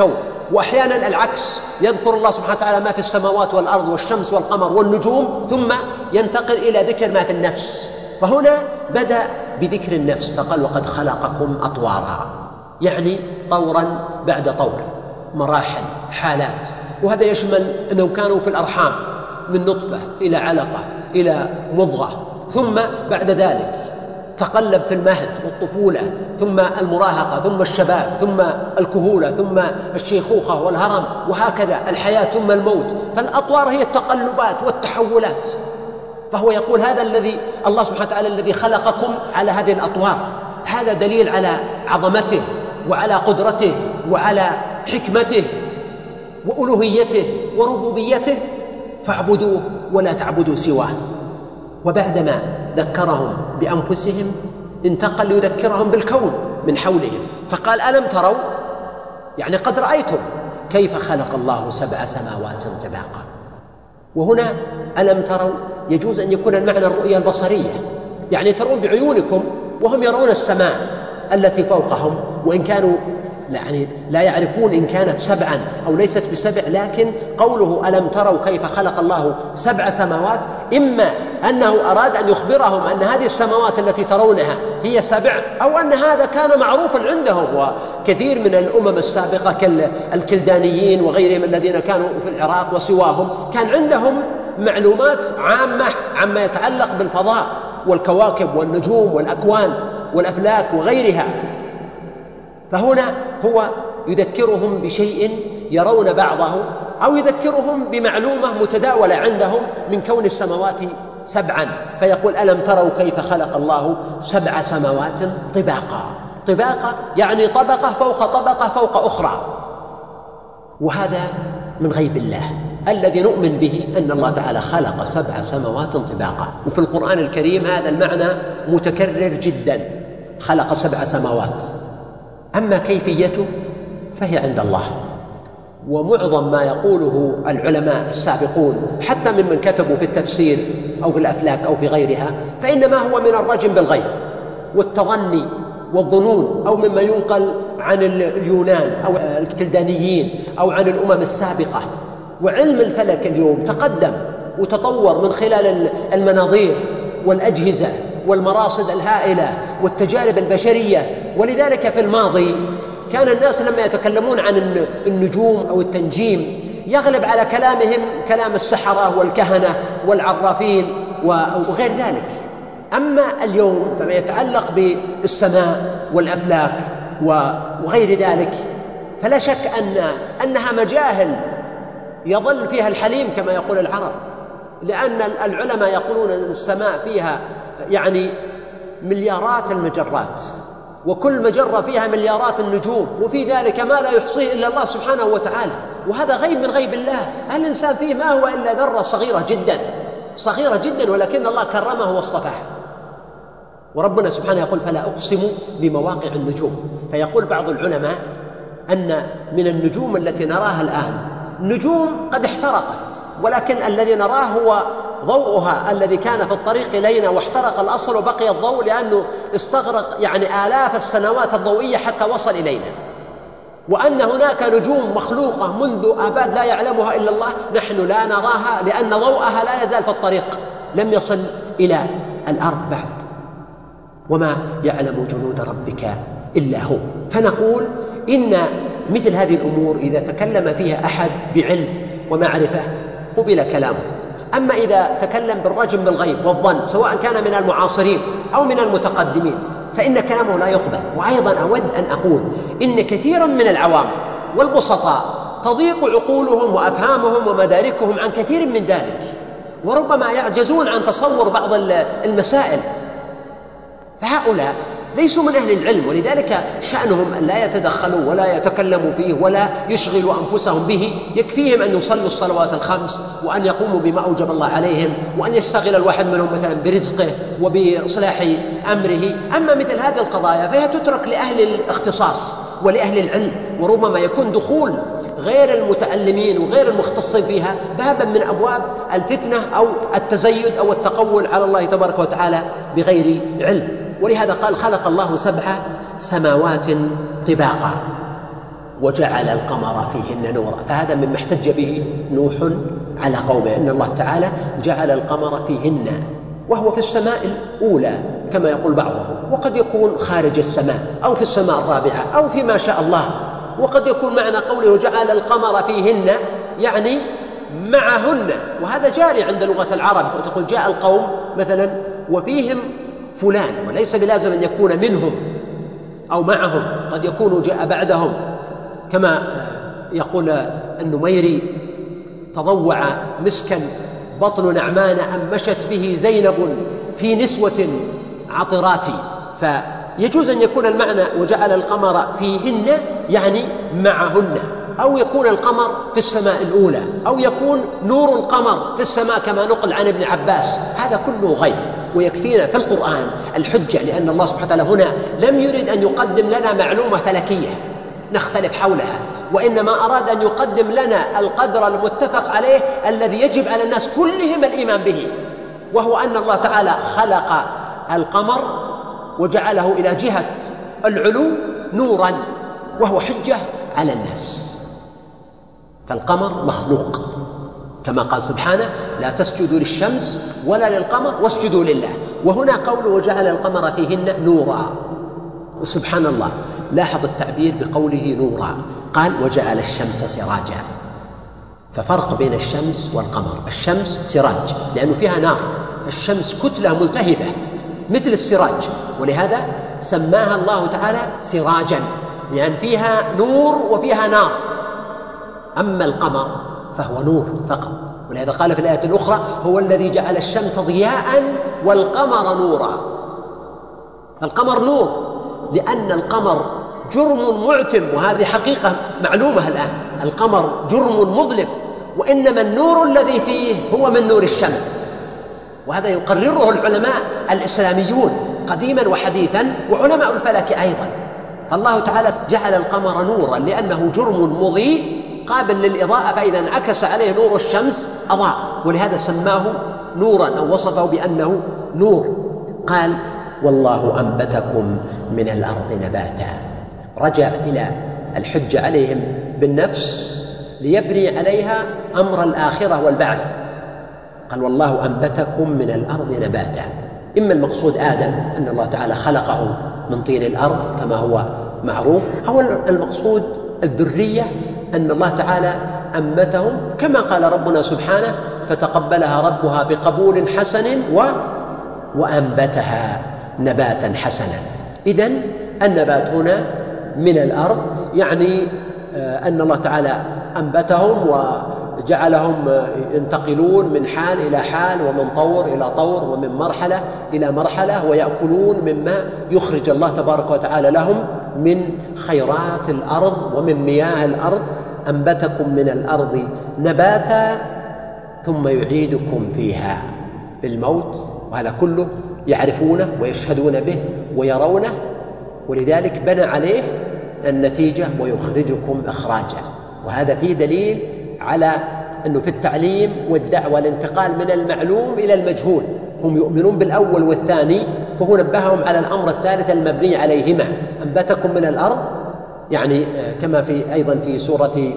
وأحيانا العكس، يذكر الله سبحانه وتعالى ما في السماوات والأرض والشمس والقمر والنجوم ثم ينتقل إلى ذكر ما في النفس. فهنا بدأ بذكر النفس فقال وقد خلقكم أطوارا، يعني طورا بعد طور، مراحل، حالات. وهذا يشمل أنهم كانوا في الأرحام من نطفة إلى علقة إلى مضغة، ثم بعد ذلك تقلب في المهد والطفولة، ثم المراهقة، ثم الشباب، ثم الكهولة، ثم الشيخوخة والهرم، وهكذا الحياة ثم الموت. فالأطوار هي التقلبات والتحولات. فهو يقول هذا الذي الله سبحانه وتعالى الذي خلقكم على هذه الأطوار، هذا دليل على عظمته وعلى قدرته وعلى حكمته وألوهيته وربوبيته، فاعبدوه ولا تعبدوا سواه. وبعدما ذكرهم بأنفسهم انتقل ليذكرهم بالكون من حولهم، فقال ألم تروا، يعني قد رأيتم كيف خلق الله 7 سماوات طباقا. وهنا ألم تروا يجوز أن يكون المعنى الرؤية البصرية، يعني ترون بعيونكم وهم يرون السماء التي فوقهم، وإن كانوا يعني لا يعرفون إن كانت 7 أو ليست ب7، لكن قوله ألم تروا كيف خلق الله 7 سماوات إما أنه أراد أن يخبرهم أن هذه السماوات التي ترونها هي 7، أو أن هذا كان معروفا عندهم. وكثير من الأمم السابقة كالكلدانيين وغيرهم الذين كانوا في العراق وسواهم كان عندهم معلومات عامة عما يتعلق بالفضاء والكواكب والنجوم والأكوان والأفلاك وغيرها. فهنا هو يذكرهم بشيء يرون بعضه، أو يذكرهم بمعلومة متداولة عندهم من كون السماوات 7. فيقول ألم تروا كيف خلق الله 7 سماوات طباقا. طباقا يعني طبقة فوق طبقة فوق أخرى. وهذا من غيب الله الذي نؤمن به، أن الله تعالى خلق 7 سماوات طباقا. وفي القرآن الكريم هذا المعنى متكرر جدا، خلق 7 سماوات. أما كيفيته فهي عند الله. ومعظم ما يقوله العلماء السابقون حتى ممن كتبوا في التفسير أو في الأفلاك أو في غيرها، فإنما هو من الرجم بالغيب والتظني والظنون، أو مما ينقل عن اليونان أو الكلدانيين أو عن الأمم السابقة. وعلم الفلك اليوم تقدم وتطور من خلال المناظير والأجهزة والمراصد الهائلة والتجارب البشرية. ولذلك في الماضي كان الناس لما يتكلمون عن النجوم أو التنجيم يغلب على كلامهم كلام السحرة والكهنة والعرافين وغير ذلك. أما اليوم فما يتعلق بالسماء والأفلاك وغير ذلك فلا شك أنها مجاهل يظل فيها الحليم كما يقول العرب، لأن العلماء يقولون أن السماء فيها يعني مليارات المجرات، وكل مجرة فيها مليارات النجوم، وفي ذلك ما لا يحصيه إلا الله سبحانه وتعالى. وهذا غيب من غيب الله. الإنسان فيه ما هو إلا ذرة صغيرة جدا صغيرة جدا، ولكن الله كرمه واصطفاه. وربنا سبحانه يقول فلا أقسم بمواقع النجوم. فيقول بعض العلماء أن من النجوم التي نراها الآن نجوم قد احترقت، ولكن الذي نراه هو ضوءها الذي كان في الطريق إلينا، واحترق الأصل وبقي الضوء لأنه استغرق يعني آلاف السنوات الضوئية حتى وصل إلينا. وأن هناك نجوم مخلوقة منذ آباد لا يعلمها إلا الله نحن لا نراها، لأن ضوءها لا يزال في الطريق لم يصل إلى الأرض بعد. وما يعلم جنود ربك إلا هو. فنقول إن مثل هذه الأمور إذا تكلم فيها أحد بعلم ومعرفة قبل كلامه. أما إذا تكلم بالرجم بالغيب والظن سواء كان من المعاصرين أو من المتقدمين فإن كلامه لا يقبل. وأيضا أود أن أقول إن كثيرا من العوام والبسطاء تضيق عقولهم وأفهامهم ومداركهم عن كثير من ذلك، وربما يعجزون عن تصور بعض المسائل. فهؤلاء ليسوا من أهل العلم، ولذلك شأنهم أن لا يتدخلوا ولا يتكلموا فيه ولا يشغلوا أنفسهم به. يكفيهم أن يصلوا الصلوات الخمس وأن يقوموا بما أوجب الله عليهم، وأن يشتغل الواحد منهم مثلا برزقه وبإصلاح أمره. أما مثل هذه القضايا فهي تترك لأهل الاختصاص ولأهل العلم، وربما يكون دخول غير المتعلمين وغير المختصين فيها بابا من أبواب الفتنة أو التزيد أو التقول على الله تبارك وتعالى بغير علم. ولهذا قال خلق الله 7 سماوات طباقا. وجعل القمر فيهن نورا، فهذا مما احتج به نوح على قومه، أن الله تعالى جعل القمر فيهن، وهو في السماء الأولى كما يقول بعضهم، وقد يكون خارج السماء أو في السماء الرابعة أو فيما شاء الله. وقد يكون معنى قوله جعل القمر فيهن يعني معهن، وهذا جاري عند لغة العرب، تقول جاء القوم مثلا وفيهم فلان، وليس بلازم أن يكون منهم أو معهم، قد يكون جاء بعدهم، كما يقول النميري تضوع مسكا بطن نعمان أمشت به زينب في نسوة عطرات. فيجوز أن يكون المعنى وجعل القمر فيهن يعني معهن، أو يكون القمر في السماء الأولى، أو يكون نور القمر في السماء كما نقل عن ابن عباس. هذا كله غيب، ويكفينا في القرآن الحجة، لأن الله سبحانه وتعالى هنا لم يرد أن يقدم لنا معلومة فلكية نختلف حولها، وإنما أراد أن يقدم لنا القدر المتفق عليه الذي يجب على الناس كلهم الإيمان به، وهو أن الله تعالى خلق القمر وجعله إلى جهة العلو نورا، وهو حجة على الناس. فالقمر مخلوق كما قال سبحانه لا تسجدوا للشمس ولا للقمر واسجدوا لله. وهنا قوله وجعل القمر فيهن نورا، وسبحان الله لاحظ التعبير بقوله نورا، قال وجعل الشمس سراجا. ففرق بين الشمس والقمر، الشمس سراج لأنه فيها نار، الشمس كتلة ملتهبة مثل السراج، ولهذا سماها الله تعالى سراجا لأن فيها نور وفيها نار. أما القمر فهو نور فقط، ولهذا قال في الآية الأخرى هو الذي جعل الشمس ضياء والقمر نورا. القمر نور لأن القمر جرم معتم، وهذه حقيقة معلومة الآن، القمر جرم مظلم، وإنما النور الذي فيه هو من نور الشمس، وهذا يقرره العلماء الإسلاميون قديما وحديثا وعلماء الفلك أيضا. فالله تعالى جعل القمر نورا لأنه جرم مضيء قابل للإضاءة، فإذا انعكس عليه نور الشمس أضاء، ولهذا سماه نورا أو وصفه بأنه نور. قال والله أنبتكم من الأرض نباتا، رجع إلى الحجة عليهم بالنفس ليبني عليها أمر الآخرة والبعث. قال والله أنبتكم من الأرض نباتا، إما المقصود آدم أن الله تعالى خلقه من طين الأرض كما هو معروف، أو المقصود الذرية أن الله تعالى أنبتهم كما قال ربنا سبحانه فتقبلها ربها بقبول حسن وأنبتها نباتا حسنا. إذن النبات هنا من الأرض يعني أن الله تعالى أنبتهم وجعلهم ينتقلون من حال إلى حال ومن طور إلى طور ومن مرحلة إلى مرحلة، ويأكلون مما يخرج الله تبارك وتعالى لهم من خيرات الأرض ومن مياه الأرض. أنبتكم من الأرض نباتا ثم يعيدكم فيها بالموت، وهذا كله يعرفونه ويشهدون به ويرونه، ولذلك بنى عليه النتيجة ويخرجكم إخراجا. وهذا فيه دليل على أنه في التعليم والدعوة الانتقال من المعلوم إلى المجهول، هم يؤمنون بالأول والثاني، فهو نبههم على الأمر الثالث المبني عليهما. أنبتكم من الأرض يعني كما في أيضا في سورة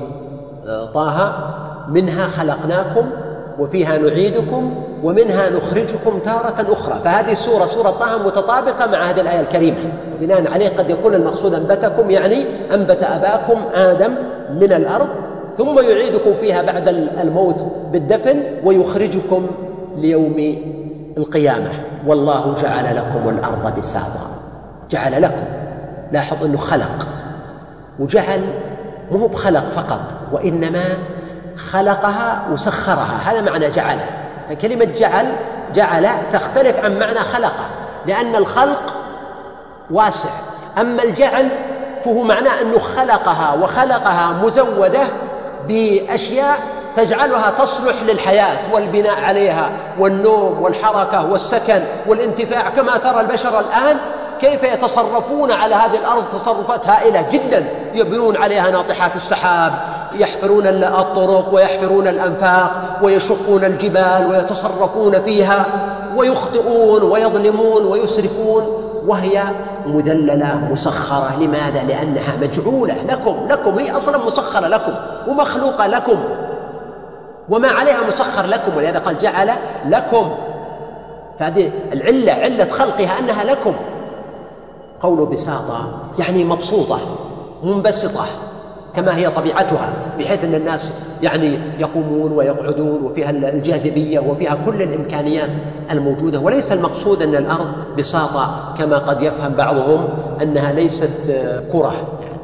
طه منها خلقناكم وفيها نعيدكم ومنها نخرجكم تارة أخرى. فهذه السورة سورة طه متطابقة مع هذه الآية الكريمة، وبناء عليه قد يكون المقصود أنبتكم يعني أنبت أباكم آدم من الأرض ثم يعيدكم فيها بعد الموت بالدفن ويخرجكم ليوم القيامة. والله جعل لكم الأرض بساطا، جعل لكم، لاحظ أنه خلق، وجعل مو بخلق فقط وإنما خلقها وسخرها، هذا معنى جعل. فكلمة جعل تختلف عن معنى خلق، لأن الخلق واسع، أما الجعل فهو معناه أنه خلقها مزودة بأشياء تجعلها تصلح للحياة والبناء عليها والنوم والحركة والسكن والانتفاع. كما ترى البشر الآن كيف يتصرفون على هذه الأرض تصرفات هائلة جدا، يبنون عليها ناطحات السحاب، يحفرون الطرق ويحفرون الأنفاق ويشقون الجبال ويتصرفون فيها ويخطئون ويظلمون ويسرفون، وهي مذللة مسخرة. لماذا؟ لأنها مجعولة لكم، هي أصلا مسخرة لكم ومخلوقة لكم، وما عليها مسخر لكم، ولهذا قال جعل لكم. فهذه العلة، علة خلقها أنها لكم. قوله بساطة يعني مبسوطة منبسطة كما هي طبيعتها، بحيث أن الناس يعني يقومون ويقعدون، وفيها الجاذبية وفيها كل الإمكانيات الموجودة. وليس المقصود أن الأرض بساطة كما قد يفهم بعضهم أنها ليست كرة يعني.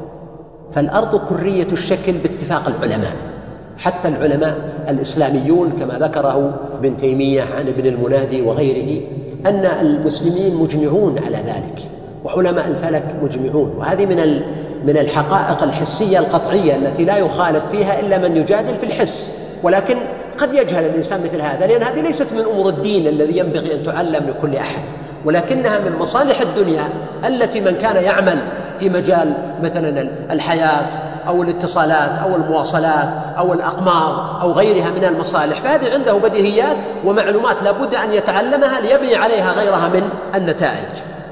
فالأرض كرية الشكل باتفاق العلماء، حتى العلماء الإسلاميون كما ذكره ابن تيمية عن ابن المنادي وغيره، أن المسلمين مجمعون على ذلك، وعلماء الفلك مجمعون. وهذه من الحقائق الحسية القطعية التي لا يخالف فيها إلا من يجادل في الحس. ولكن قد يجهل الإنسان مثل هذا، لأن هذه ليست من أمور الدين الذي ينبغي أن تعلم لكل أحد، ولكنها من مصالح الدنيا التي من كان يعمل في مجال مثلا الحياة أو الاتصالات أو المواصلات أو الأقمار أو غيرها من المصالح، فهذه عنده بديهيات ومعلومات لابد أن يتعلمها ليبني عليها غيرها من النتائج.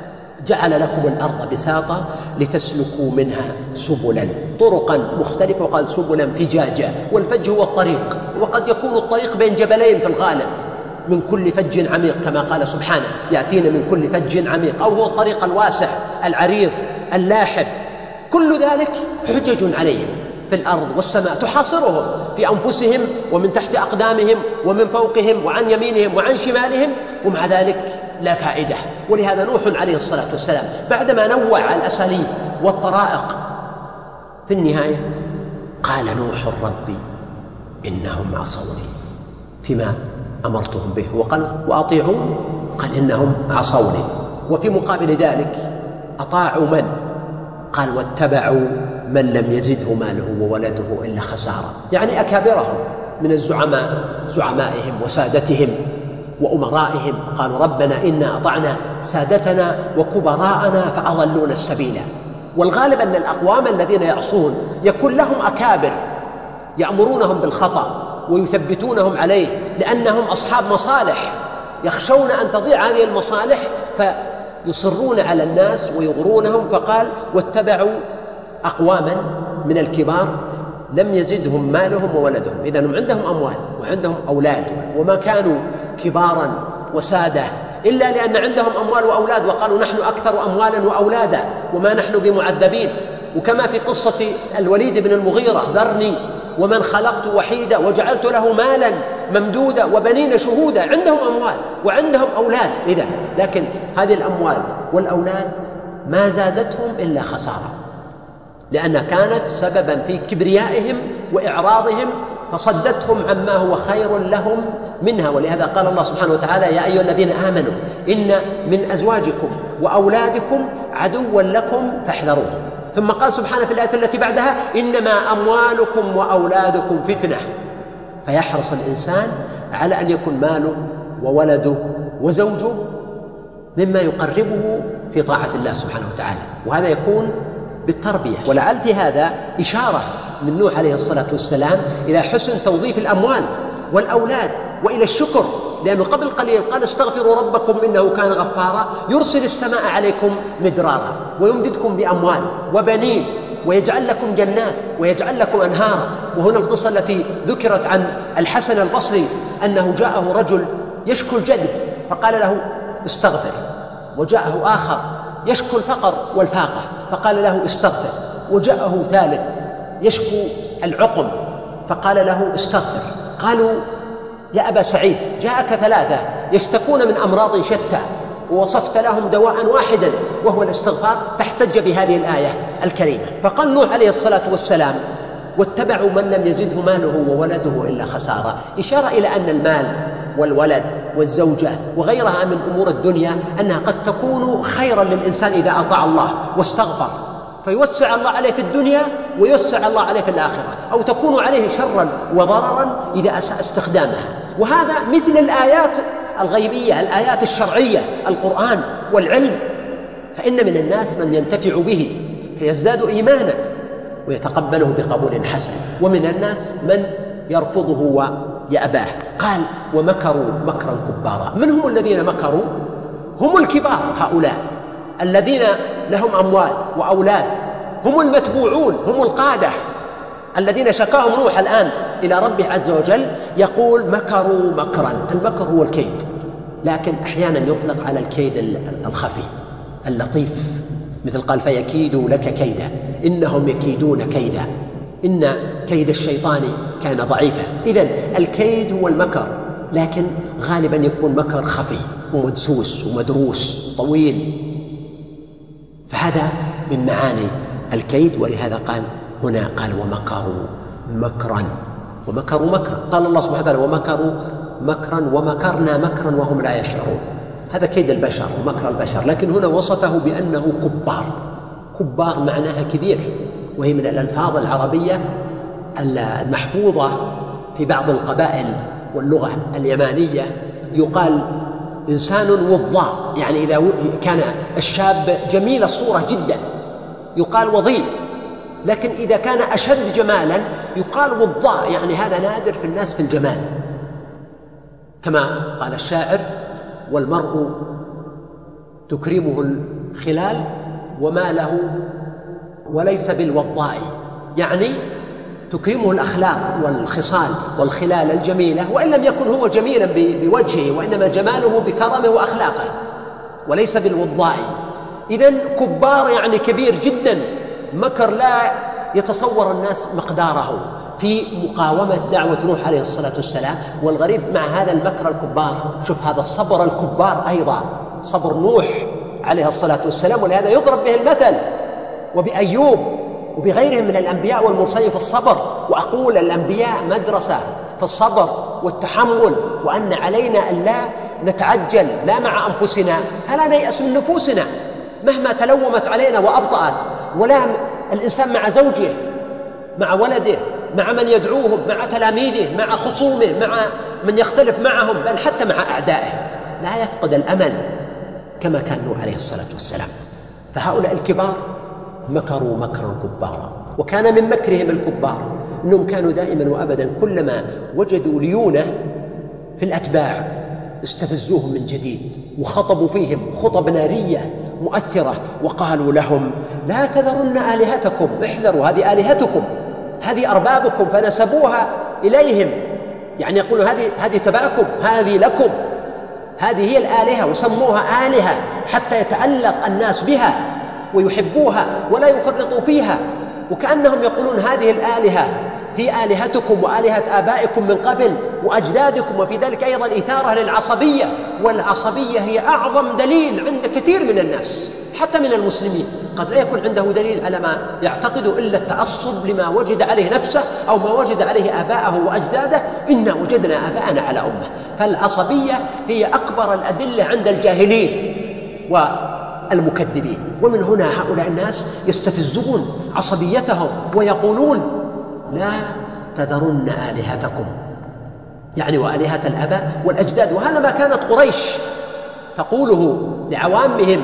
جعل لكم الأرض بساطة لتسلكوا منها سبلا، طرقا مختلفة، وقال سبلا فجاجا. والفج هو الطريق، وقد يكون الطريق بين جبلين في الغالب، من كل فج عميق كما قال سبحانه يأتينا من كل فج عميق، أو هو الطريق الواسع العريض اللاحب. كل ذلك حجج عليهم في الأرض والسماء تحاصرهم في أنفسهم ومن تحت أقدامهم ومن فوقهم وعن يمينهم وعن شمالهم، ومع ذلك لا فائدة. ولهذا نوح عليه الصلاة والسلام بعدما نوع الأساليب والطرائق في النهاية قال نوح ربي إنهم عصوني فيما أمرتهم به، وقال وأطيعون، قال إنهم عصوني. وفي مقابل ذلك أطاعوا من؟ قال واتبعوا من لم يزده ماله وولده إلا خسارة، يعني أكابرهم من الزعماء، زعمائهم وسادتهم وأمرائهم، قالوا ربنا إنا أطعنا سادتنا وكبراءنا فأضلونا السبيل. والغالب أن الأقوام الذين يعصون يكون لهم أكابر يأمرونهم بالخطأ ويثبتونهم عليه، لأنهم أصحاب مصالح يخشون أن تضيع هذه المصالح فيصرون على الناس ويغرونهم. فقال واتبعوا أقواما من الكبار لم يزدهم مالهم وولدهم، إذن عندهم أموال وعندهم أولاد، وما كانوا كبارا وسادة إلا لأن عندهم أموال وأولاد، وقالوا نحن أكثر أموالا وأولادا وما نحن بمعذبين. وكما في قصة الوليد بن المغيرة ذرني ومن خلقت وحيدا وجعلت له مالا ممدودا وبنين شهودا، عندهم أموال وعندهم أولاد إذن، لكن هذه الأموال والأولاد ما زادتهم إلا خسارة، لأنها كانت سببا في كبريائهم وإعراضهم فصدتهم عما هو خير لهم منها. ولهذا قال الله سبحانه وتعالى يا أيها الذين آمنوا إن من أزواجكم وأولادكم عدوا لكم فاحذروهم. ثم قال سبحانه في الآية التي بعدها إنما أموالكم وأولادكم فتنة، فيحرص الإنسان على أن يكون ماله وولده وزوجه مما يقربه في طاعة الله سبحانه وتعالى، وهذا يكون بالتربية. ولعل في هذا إشارة من نوح عليه الصلاة والسلام إلى حسن توظيف الأموال والأولاد وإلى الشكر، لأنه قبل قليل قال استغفروا ربكم إنه كان غفارا يرسل السماء عليكم مدرارا ويمددكم بأموال وبنين ويجعل لكم جنات ويجعل لكم أنهارا. وهنا القصة التي ذكرت عن الحسن البصري أنه جاءه رجل يشكو الجدب فقال له استغفر، وجاءه آخر يشكو الفقر والفاقة فقال له استغفر، وجاءه ثالث يشكو العقم فقال له استغفر. قالوا يا أبا سعيد جاءك ثلاثة يشتكون من أمراض شتى ووصفت لهم دواء واحدا وهو الاستغفار، فاحتج بهذه الآية الكريمة. فقال نوح عليه الصلاة والسلام واتبعوا من لم يزده ماله وولده إلا خسارة، إشارة إلى أن المال والولد والزوجة وغيرها من أمور الدنيا أنها قد تكون خيرا للإنسان إذا أطاع الله واستغفر، فيوسع الله عليه في الدنيا ويوسع الله عليه في الآخرة، أو تكون عليه شرا وضررا إذا أساء استخدامها. وهذا مثل الآيات الغيبية، الآيات الشرعية، القرآن والعلم، فإن من الناس من ينتفع به فيزداد إيمانا ويتقبله بقبول حسن، ومن الناس من يرفضه ويأباه. قال ومكروا مكرا كبارا. من هم الذين مكروا؟ هم الكبار هؤلاء الذين لهم أموال وأولاد، هم المتبوعون، هم القادة الذين شكاهم نوح الآن إلى ربه عز وجل، يقول مكروا مكرا. المكر هو الكيد، لكن أحيانا يطلق على الكيد الخفي اللطيف، مثل قال فيكيدوا لك كيدا إنهم يكيدون كيدا إن كيد الشيطان كان ضعيفا. إذن الكيد هو المكر، لكن غالبا يكون مكر خفي ومدسوس ومدروس طويل، فهذا من معاني الكيد. ولهذا قال هنا قال ومكروا مكرا، ومكروا مكرا. قال الله سبحانه وتعالى ومكروا مكرا ومكرنا مكرا وهم لا يشعرون. هذا كيد البشر ومكر البشر، لكن هنا وصفه بأنه كبار. كبار معناها كبير، وهي من الألفاظ العربية المحفوظة في بعض القبائل واللغة اليمانية. يقال إنسان وضاء، يعني إذا كان الشاب جميل الصورة جدا يقال وضيء، لكن إذا كان أشد جمالا يقال وضاء، يعني هذا نادر في الناس في الجمال. كما قال الشاعر والمرء تكرمه الخلال وما له وليس بالوضاء، يعني تكرمه الأخلاق والخصال والخلال الجميلة، وإن لم يكن هو جميلا بوجهه، وإنما جماله بكرمه وأخلاقه وليس بالوضاء. إذن كبار يعني كبير جدا، مكر لا يتصور الناس مقداره في مقاومة دعوة نوح عليه الصلاة والسلام. والغريب مع هذا المكر الكبار، شوف هذا الصبر الكبار أيضا، صبر نوح عليه الصلاة والسلام، ولهذا يضرب به المثل، وبأيوب وبغيرهم من الأنبياء والمرسلين في الصبر. وأقول الأنبياء مدرسة في الصبر والتحمل، وأن علينا أن لا نتعجل لا مع أنفسنا، فلا نيأس من نفوسنا مهما تلومت علينا وأبطأت، ولا الإنسان مع زوجه مع ولده مع من يدعوهم مع تلاميذه مع خصومه مع من يختلف معهم، بل حتى مع أعدائه لا يفقد الأمل كما كان نوح عليه الصلاة والسلام. فهؤلاء الكبار مكروا مكرا كبارا. وكان من مكرهم الكبار أنهم كانوا دائما وأبدا كلما وجدوا ليونة في الأتباع استفزوهم من جديد، وخطبوا فيهم خطب نارية مؤثرة، وقالوا لهم لا تذرن آلهتكم، احذروا هذه آلهتكم، هذه أربابكم، فنسبوها إليهم، يعني يقولوا هذه تبعكم، هذه لكم، هذه هي الآلهة، وسموها آلهة حتى يتعلق الناس بها ويحبوها ولا يفرطوا فيها، وكأنهم يقولون هذه الآلهة هي آلهتكم وآلهة آبائكم من قبل وأجدادكم. وفي ذلك أيضا إثارة للعصبية، والعصبية هي أعظم دليل عند كثير من الناس حتى من المسلمين. قد لا يكون عنده دليل على ما يعتقد إلا التعصب لما وجد عليه نفسه أو ما وجد عليه آباءه وأجداده. إنا وجدنا آباءنا على أمة. فالعصبية هي أكبر الأدلة عند الجاهلين والمكذبين. ومن هنا هؤلاء الناس يستفزون عصبيتهم ويقولون لا تذرن آلهتكم، يعني وآلهة الآباء والأجداد. وهذا ما كانت قريش تقوله لعوامهم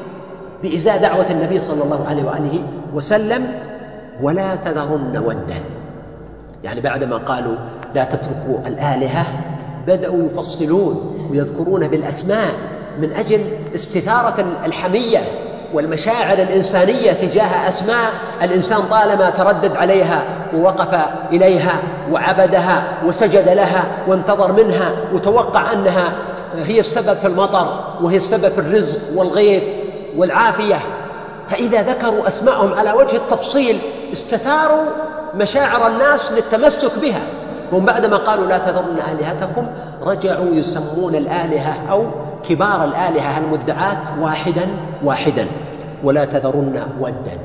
بإزاء دعوة النبي صلى الله عليه وآله وسلم، ولا تذرن ودا، يعني بعدما قالوا لا تتركوا الآلهة بدأوا يفصلون ويذكرون بالأسماء من أجل استثارة الحمية والمشاعر الإنسانية تجاه أسماء الإنسان طالما تردد عليها ووقف إليها وعبدها وسجد لها وانتظر منها وتوقع أنها هي السبب في المطر وهي السبب في الرزق والغيث والعافية. فإذا ذكروا أسماءهم على وجه التفصيل استثاروا مشاعر الناس للتمسك بها. ومن بعدما قالوا لا تذرن آلهتكم رجعوا يسمون الآلهة أو كبار الآلهة المدعاة واحدا واحدا، ولا تذرن ودا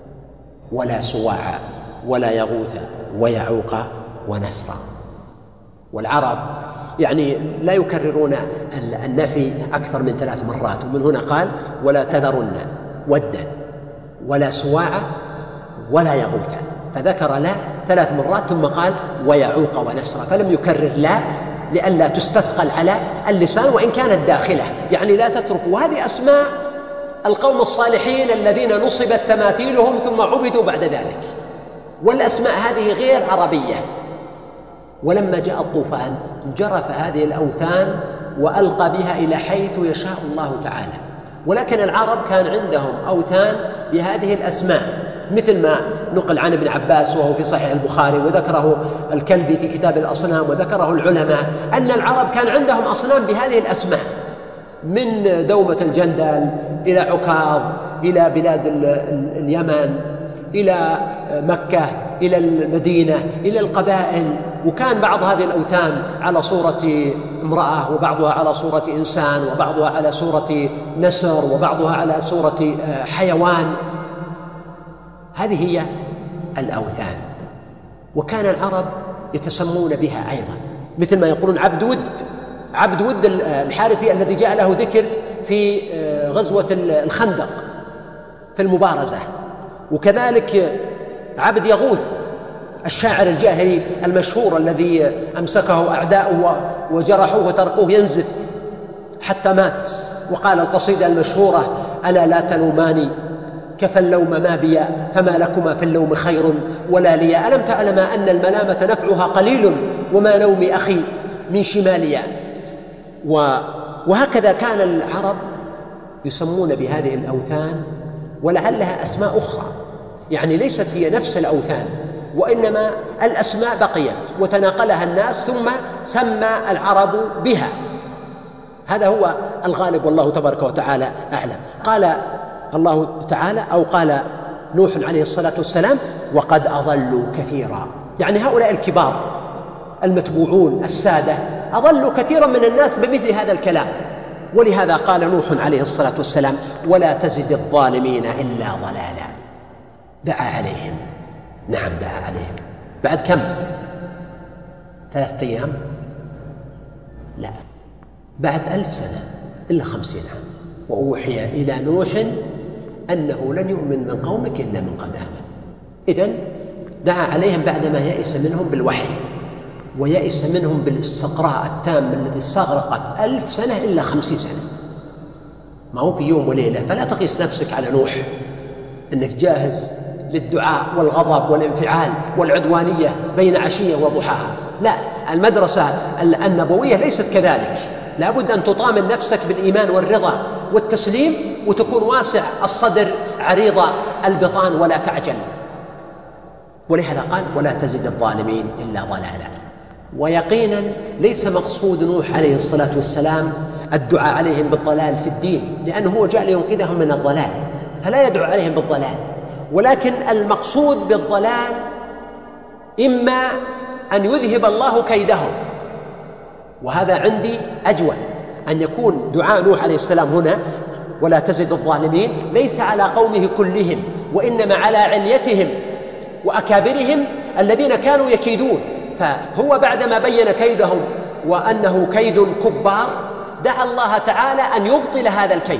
ولا سواعا ولا يغوث ويعوق ونسرا. والعرب يعني لا يكررون النفي أكثر من 3 مرات، ومن هنا قال ولا تذرن ودا ولا سواعا ولا يغوث، فذكر لا 3 مرات ثم قال ويعوق ونسرا، فلم يكرر لا لئلا تستثقل على اللسان وإن كانت داخلة، يعني لا تتركوا. وهذه أسماء القوم الصالحين الذين نصبت تماثيلهم ثم عبدوا بعد ذلك، والأسماء هذه غير عربية. ولما جاء الطوفان جرف هذه الأوثان وألقى بها إلى حيث يشاء الله تعالى، ولكن العرب كان عندهم أوثان بهذه الأسماء، مثل ما نقل عن ابن عباس وهو في صحيح البخاري، وذكره الكلبي في كتاب الأصنام، وذكره العلماء أن العرب كان عندهم أصنام بهذه الأسماء، من دومة الجندل إلى عكاظ، إلى بلاد اليمن، إلى مكة، إلى المدينة، إلى القبائل. وكان بعض هذه الأوثان على صورة امرأة، وبعضها على صورة إنسان، وبعضها على صورة نسر، وبعضها على صورة حيوان. هذه هي الأوثان. وكان العرب يتسمون بها أيضا، مثل ما يقولون عبد ود الحارثي الذي جاء له ذكر في غزوة الخندق في المبارزة، وكذلك عبد يغوث الشاعر الجاهلي المشهور الذي أمسكه أعداؤه وجرحوه وتركوه ينزف حتى مات، وقال القصيدة المشهورة: ألا لا تلوماني كفى اللوم ما بي، فما لكما في اللوم خير ولا لي، ألم تعلما أن الملامة نفعها قليل، وما لوم أخي من شماليا. وهكذا كان العرب يسمون بهذه الأوثان، ولعلها أسماء أخرى، يعني ليست هي نفس الأوثان، وإنما الأسماء بقيت وتناقلها الناس ثم سمى العرب بها. هذا هو الغالب، والله تبارك وتعالى أعلم. قال الله تعالى، أو قال نوح عليه الصلاة والسلام: وقد أضلوا كثيرا، يعني هؤلاء الكبار المتبوعون السادة أضلوا كثيرا من الناس بمثل هذا الكلام. ولهذا قال نوح عليه الصلاة والسلام: ولا تزد الظالمين إلا ضلالا. دعا عليهم، نعم دعا عليهم. بعد كم؟ 3 أيام؟ لا، بعد 1000 سنة إلا 50 عام. وأوحي إلى نوح أنه لن يؤمن من قومك إلا من قد آمن. إذن دعا عليهم بعدما يئس منهم بالوحي، ويئس منهم بالاستقراء التام الذي استغرقت 1000 سنة إلا 50 سنة، ما هو في يوم وليلة. فلا تقيس نفسك على نوح أنك جاهز للدعاء والغضب والانفعال والعدوانية بين عشية وضحاها. لا، المدرسة النبوية ليست كذلك. لا بد أن تطامن نفسك بالإيمان والرضا والتسليم، وتكون واسع الصدر عريض البطان ولا تعجل. ولهذا قال: ولا تزد الظالمين إلا ضلالا. ويقينا ليس مقصود نوح عليه الصلاة والسلام الدعاء عليهم بالضلال في الدين، لأنه هو جاء لينقذهم من الضلال، فلا يدعو عليهم بالضلال. ولكن المقصود بالضلال إما أن يذهب الله كيدهم، وهذا عندي أجود، أن يكون دعاء نوح عليه السلام هنا ولا تزد الظالمين ليس على قومه كلهم، وإنما على عليتهم وأكابرهم الذين كانوا يكيدون. فهو بعدما بين كيدهم وأنه كيد كبار دعا الله تعالى أن يبطل هذا الكيد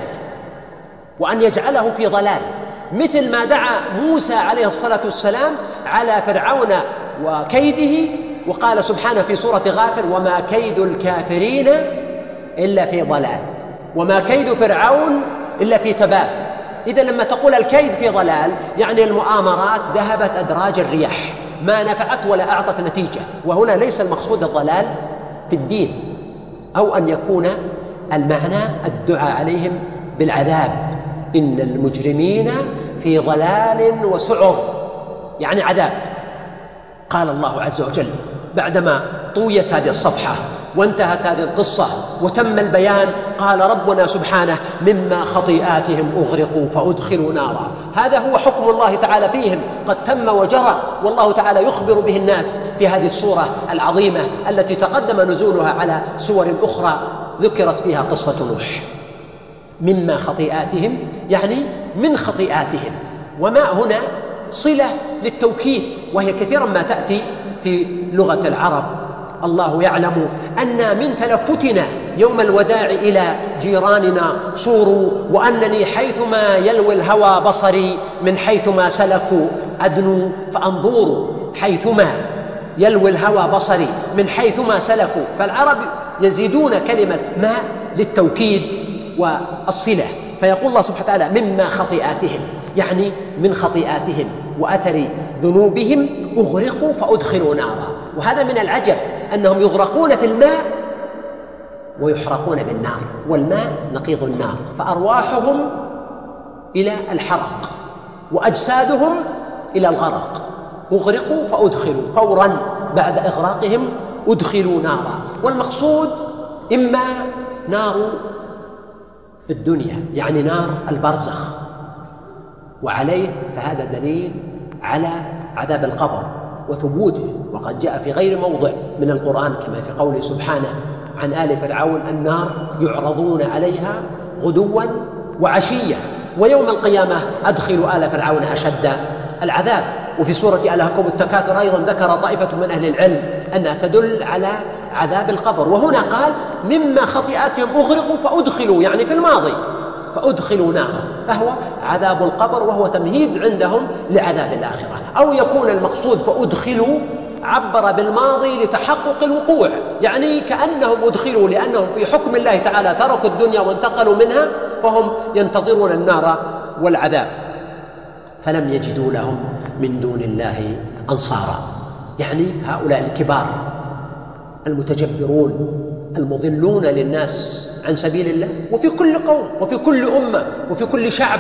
وأن يجعله في ضلال، مثل ما دعا موسى عليه الصلاة والسلام على فرعون وكيده، وقال سبحانه في سورة غافر: وما كيد الكافرين إلا في ضلال، وما كيد فرعون إلا في تباب. إذا لما تقول الكيد في ضلال يعني المؤامرات ذهبت أدراج الرياح، ما نفعت ولا أعطت نتيجة. وهنا ليس المقصود الضلال في الدين، أو أن يكون المعنى الدعاء عليهم بالعذاب: إن المجرمين في ضلال وسعر، يعني عذاب. قال الله عز وجل بعدما طويت هذه الصفحة وانتهت هذه القصة وتم البيان، قال ربنا سبحانه: مما خطيئاتهم أغرقوا فأدخلوا نارا. هذا هو حكم الله تعالى فيهم، قد تم وجرى، والله تعالى يخبر به الناس في هذه السورة العظيمة التي تقدم نزولها على سور أخرى ذكرت فيها قصة نوح. مما خطيئاتهم يعني من خطيئاتهم، وما هنا صلة للتوكيد، وهي كثيرا ما تأتي في لغة العرب. الله يعلم أن من تلفتنا يوم الوداع إلى جيراننا صوروا، وأنني حيثما يلوي الهوى بصري من حيثما سلكوا أدنو فأنظروا. حيثما يلوي الهوى بصري من حيثما سلكوا، فالعرب يزيدون كلمة ما للتوكيد والصلة. فيقول الله سبحانه وتعالى: مما خطيئاتهم، يعني من خطيئاتهم وأثر ذنوبهم أغرقوا فأدخلوا نارا. وهذا من العجب أنهم يغرقون في الماء ويحرقون بالنار، والماء نقيض النار، فأرواحهم إلى الحرق وأجسادهم إلى الغرق. أغرقوا فأدخلوا، فورا بعد إغراقهم أدخلوا نارا. والمقصود إما نار الدنيا يعني نار البرزخ، وعليه فهذا دليل على عذاب القبر وثبوته، وقد جاء في غير موضع من القرآن كما في قوله سبحانه عن آل فرعون النار يعرضون عليها غدوا وعشيا ويوم القيامة أدخلوا آل فرعون أشد العذاب. وفي سورة ألهاكم التكاثر أيضا ذكر طائفة من أهل العلم أنها تدل على عذاب القبر، وهنا قال مما خطيئاتهم أغرقوا فأدخلوا، يعني في الماضي فأدخلوا نارا، فهو عذاب القبر وهو تمهيد عندهم لعذاب الآخرة. أو يكون المقصود فأدخلوا عبر بالماضي لتحقق الوقوع، يعني كأنهم أدخلوا لأنهم في حكم الله تعالى تركوا الدنيا وانتقلوا منها، فهم ينتظرون النار والعذاب. فلم يجدوا لهم من دون الله أنصارا، يعني هؤلاء الكبار المتجبرون المضلون للناس عن سبيل الله، وفي كل قوم وفي كل أمة وفي كل شعب.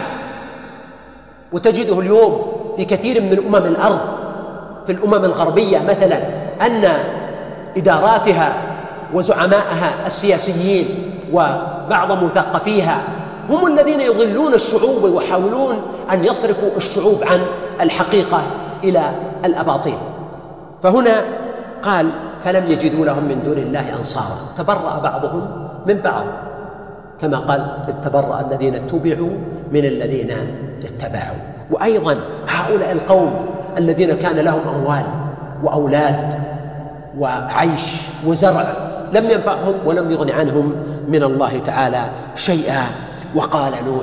وتجده اليوم في كثير من أمم الأرض، في الأمم الغربية مثلا، أن إداراتها وزعمائها السياسيين وبعض مثقفيها هم الذين يضلون الشعوب ويحاولون أن يصرفوا الشعوب عن الحقيقة إلى الأباطيل. فهنا قال فلم يجدوا لهم من دون الله أنصارا، تبرأ بعضهم من بعض، كما قال اتبرأ الذين اتبعوا من الذين اتبعوا. وأيضا هؤلاء القوم الذين كان لهم أموال وأولاد وعيش وزرع لم ينفعهم ولم يغن عنهم من الله تعالى شيئا. وقال نوح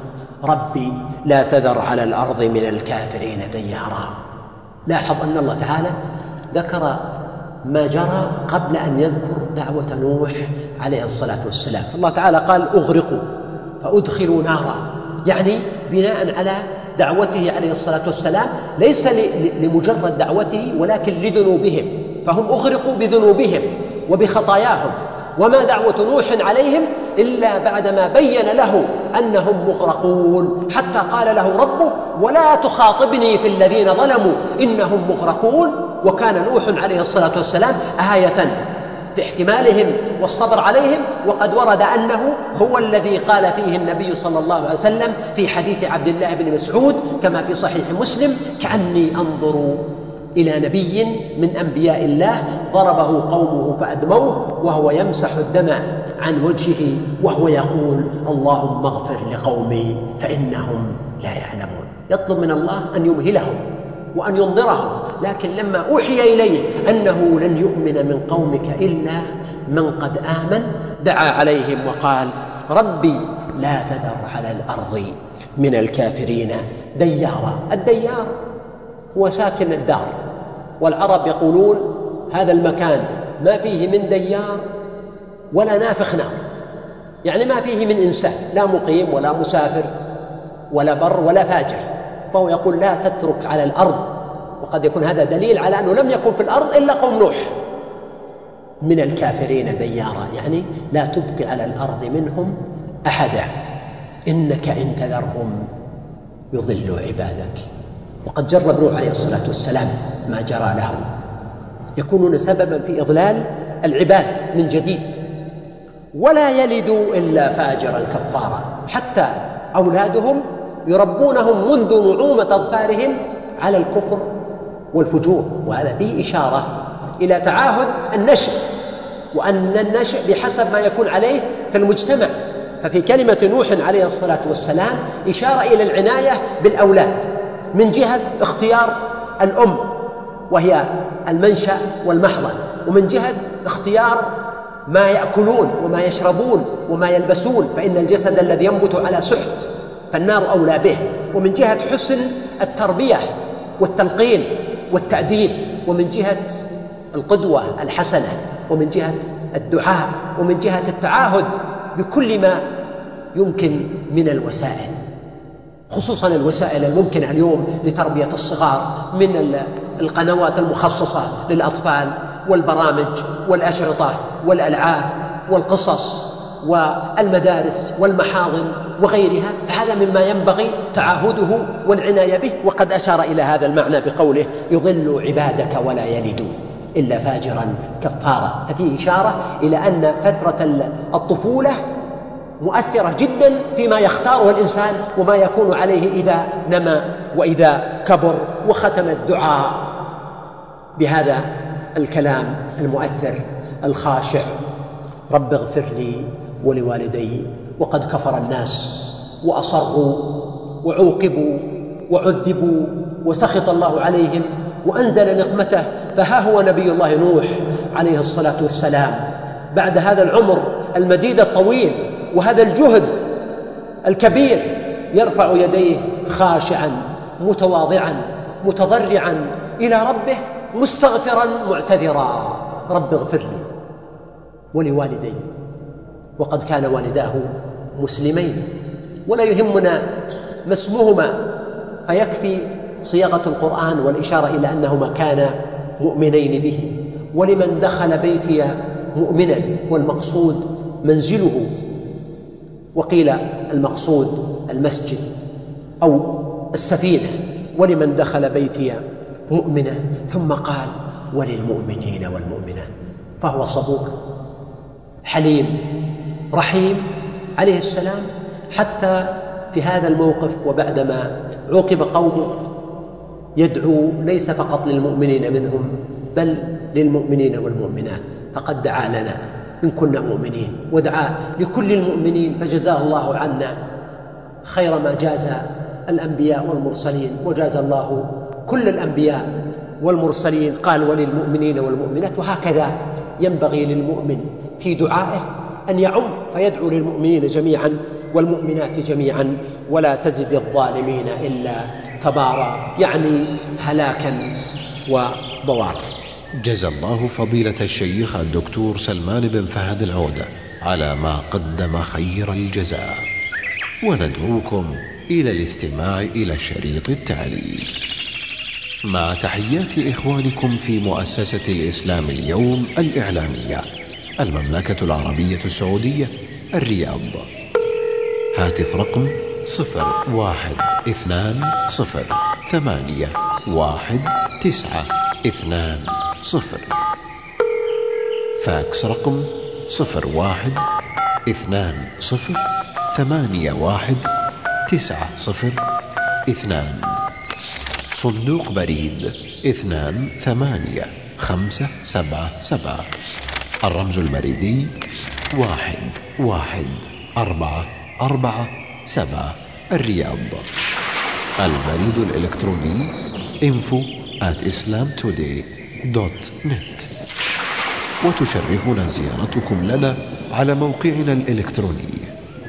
ربي لا تذر على الأرض من الكافرين ديارا. لاحظ أن الله تعالى ذكر ما جرى قبل أن يذكر دعوة نوح عليه الصلاة والسلام. فالله تعالى قال أغرقوا فأدخلوا نارا، يعني بناء على دعوته عليه الصلاة والسلام، ليس لمجرد دعوته ولكن لذنوبهم، فهم أغرقوا بذنوبهم وبخطاياهم. وما دعوة نوح عليهم إلا بعدما بين له أنهم مغرقون، حتى قال له ربه ولا تخاطبني في الذين ظلموا إنهم مغرقون. وكان نوح عليه الصلاة والسلام آية في احتمالهم والصبر عليهم، وقد ورد أنه هو الذي قال فيه النبي صلى الله عليه وسلم في حديث عبد الله بن مسعود كما في صحيح مسلم كأني أنظر إلى نبي من أنبياء الله ضربه قومه فأدموه وهو يمسح الدم عن وجهه وهو يقول اللهم اغفر لقومي فإنهم لا يعلمون. يطلب من الله أن يمهلهم وأن ينظرهم، لكن لما أوحي إليه أنه لن يؤمن من قومك إلا من قد آمن دعا عليهم وقال ربي لا تذر على الأرض من الكافرين ديارا. الديار هو ساكن الدار، والعرب يقولون هذا المكان ما فيه من ديار ولا نافخ نار، يعني ما فيه من إنسان، لا مقيم ولا مسافر ولا بر ولا فاجر، فهو يقول لا تترك على الأرض. وقد يكون هذا دليل على أنه لم يكن في الأرض إلا قوم نوح. من الكافرين ديارا يعني لا تبقي على الأرض منهم أحدا إنك إن تذرهم يضلوا عبادك. وقد جرب نوح عليه الصلاة والسلام ما جرى له، يكونون سببا في إضلال العباد من جديد، ولا يلدوا إلا فاجرا كفارا، حتى أولادهم يربونهم منذ نعومة أظفارهم على الكفر والفجور. وهذا فيه إشارة إلى تعاهد النشء، وأن النشء بحسب ما يكون عليه في المجتمع. ففي كلمة نوح عليه الصلاة والسلام إشارة إلى العناية بالأولاد من جهة اختيار الأم وهي المنشأ والمحضن، ومن جهة اختيار ما يأكلون وما يشربون وما يلبسون، فإن الجسد الذي ينبت على سحت فالنار أولى به، ومن جهة حسن التربية والتلقين والتأديب، ومن جهة القدوة الحسنة، ومن جهة الدعاء، ومن جهة التعاهد بكل ما يمكن من الوسائل، خصوصا الوسائل الممكنة اليوم لتربية الصغار من القنوات المخصصة للأطفال والبرامج والأشرطة والألعاب والقصص والمدارس والمحاضن وغيرها، فهذا مما ينبغي تعاهده والعناية به. وقد أشار إلى هذا المعنى بقوله يضل عبادك ولا يلد إلا فاجرا كفارا، ففيه إشارة إلى أن فترة الطفولة مؤثرة جدا فيما يختاره الإنسان وما يكون عليه إذا نمى وإذا كبر. وختم الدعاء بهذا الكلام المؤثر الخاشع: رب اغفر لي ولوالدي وقد كفر الناس وأصروا وعوقبوا وعذبوا وسخط الله عليهم وأنزل نقمته، فها هو نبي الله نوح عليه الصلاة والسلام بعد هذا العمر المديد الطويل وهذا الجهد الكبير يرفع يديه خاشعا متواضعا متضرعا إلى ربه مستغفرا معتذرا: رب اغفر لي ولوالدي. وقد كان والداه مسلمين ولا يهمنا ما اسمهما، فيكفي صياغة القرآن والإشارة إلى أنهما كانا مؤمنين به. ولمن دخل بيتي مؤمنا، والمقصود منزله، وقيل المقصود المسجد أو السفينة. ولمن دخل بيتي مؤمنا، ثم قال وللمؤمنين والمؤمنات، فهو صبور حليم رحيم عليه السلام حتى في هذا الموقف وبعدما عوقب قومه يدعو ليس فقط للمؤمنين منهم بل للمؤمنين والمؤمنات، فقد دعا لنا إن كنا مؤمنين ودعا لكل المؤمنين، فجزاه الله عنا خير ما جاز الأنبياء والمرسلين، وجاز الله كل الأنبياء والمرسلين. قال وللمؤمنين والمؤمنات. وهكذا ينبغي للمؤمن في دعائه أن يعم فيدعو للمؤمنين جميعا والمؤمنات جميعا، ولا تزد الظالمين إلا تبارا، يعني هلاكا وبوارا. جزى الله فضيلة الشيخ الدكتور سلمان بن فهد العودة على ما قدم خير الجزاء، وندعوكم إلى الاستماع إلى الشريط التالي. مع تحيات إخوانكم في مؤسسة الإسلام اليوم الإعلامية، المملكة العربية السعودية، الرياض. هاتف رقم 0120811920. فاكس رقم 0120811902. صندوق بريد 28577. الرمز البريدي 11447 الرياض. البريد الإلكتروني info@islamtoday.net. وتشرفنا زيارتكم لنا على موقعنا الإلكتروني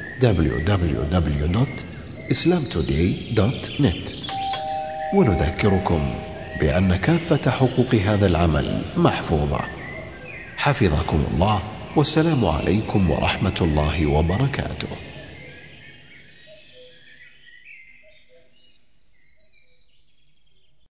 www.islamtoday.net. ونذكركم بأن كافة حقوق هذا العمل محفوظة. حفظكم الله، والسلام عليكم ورحمة الله وبركاته.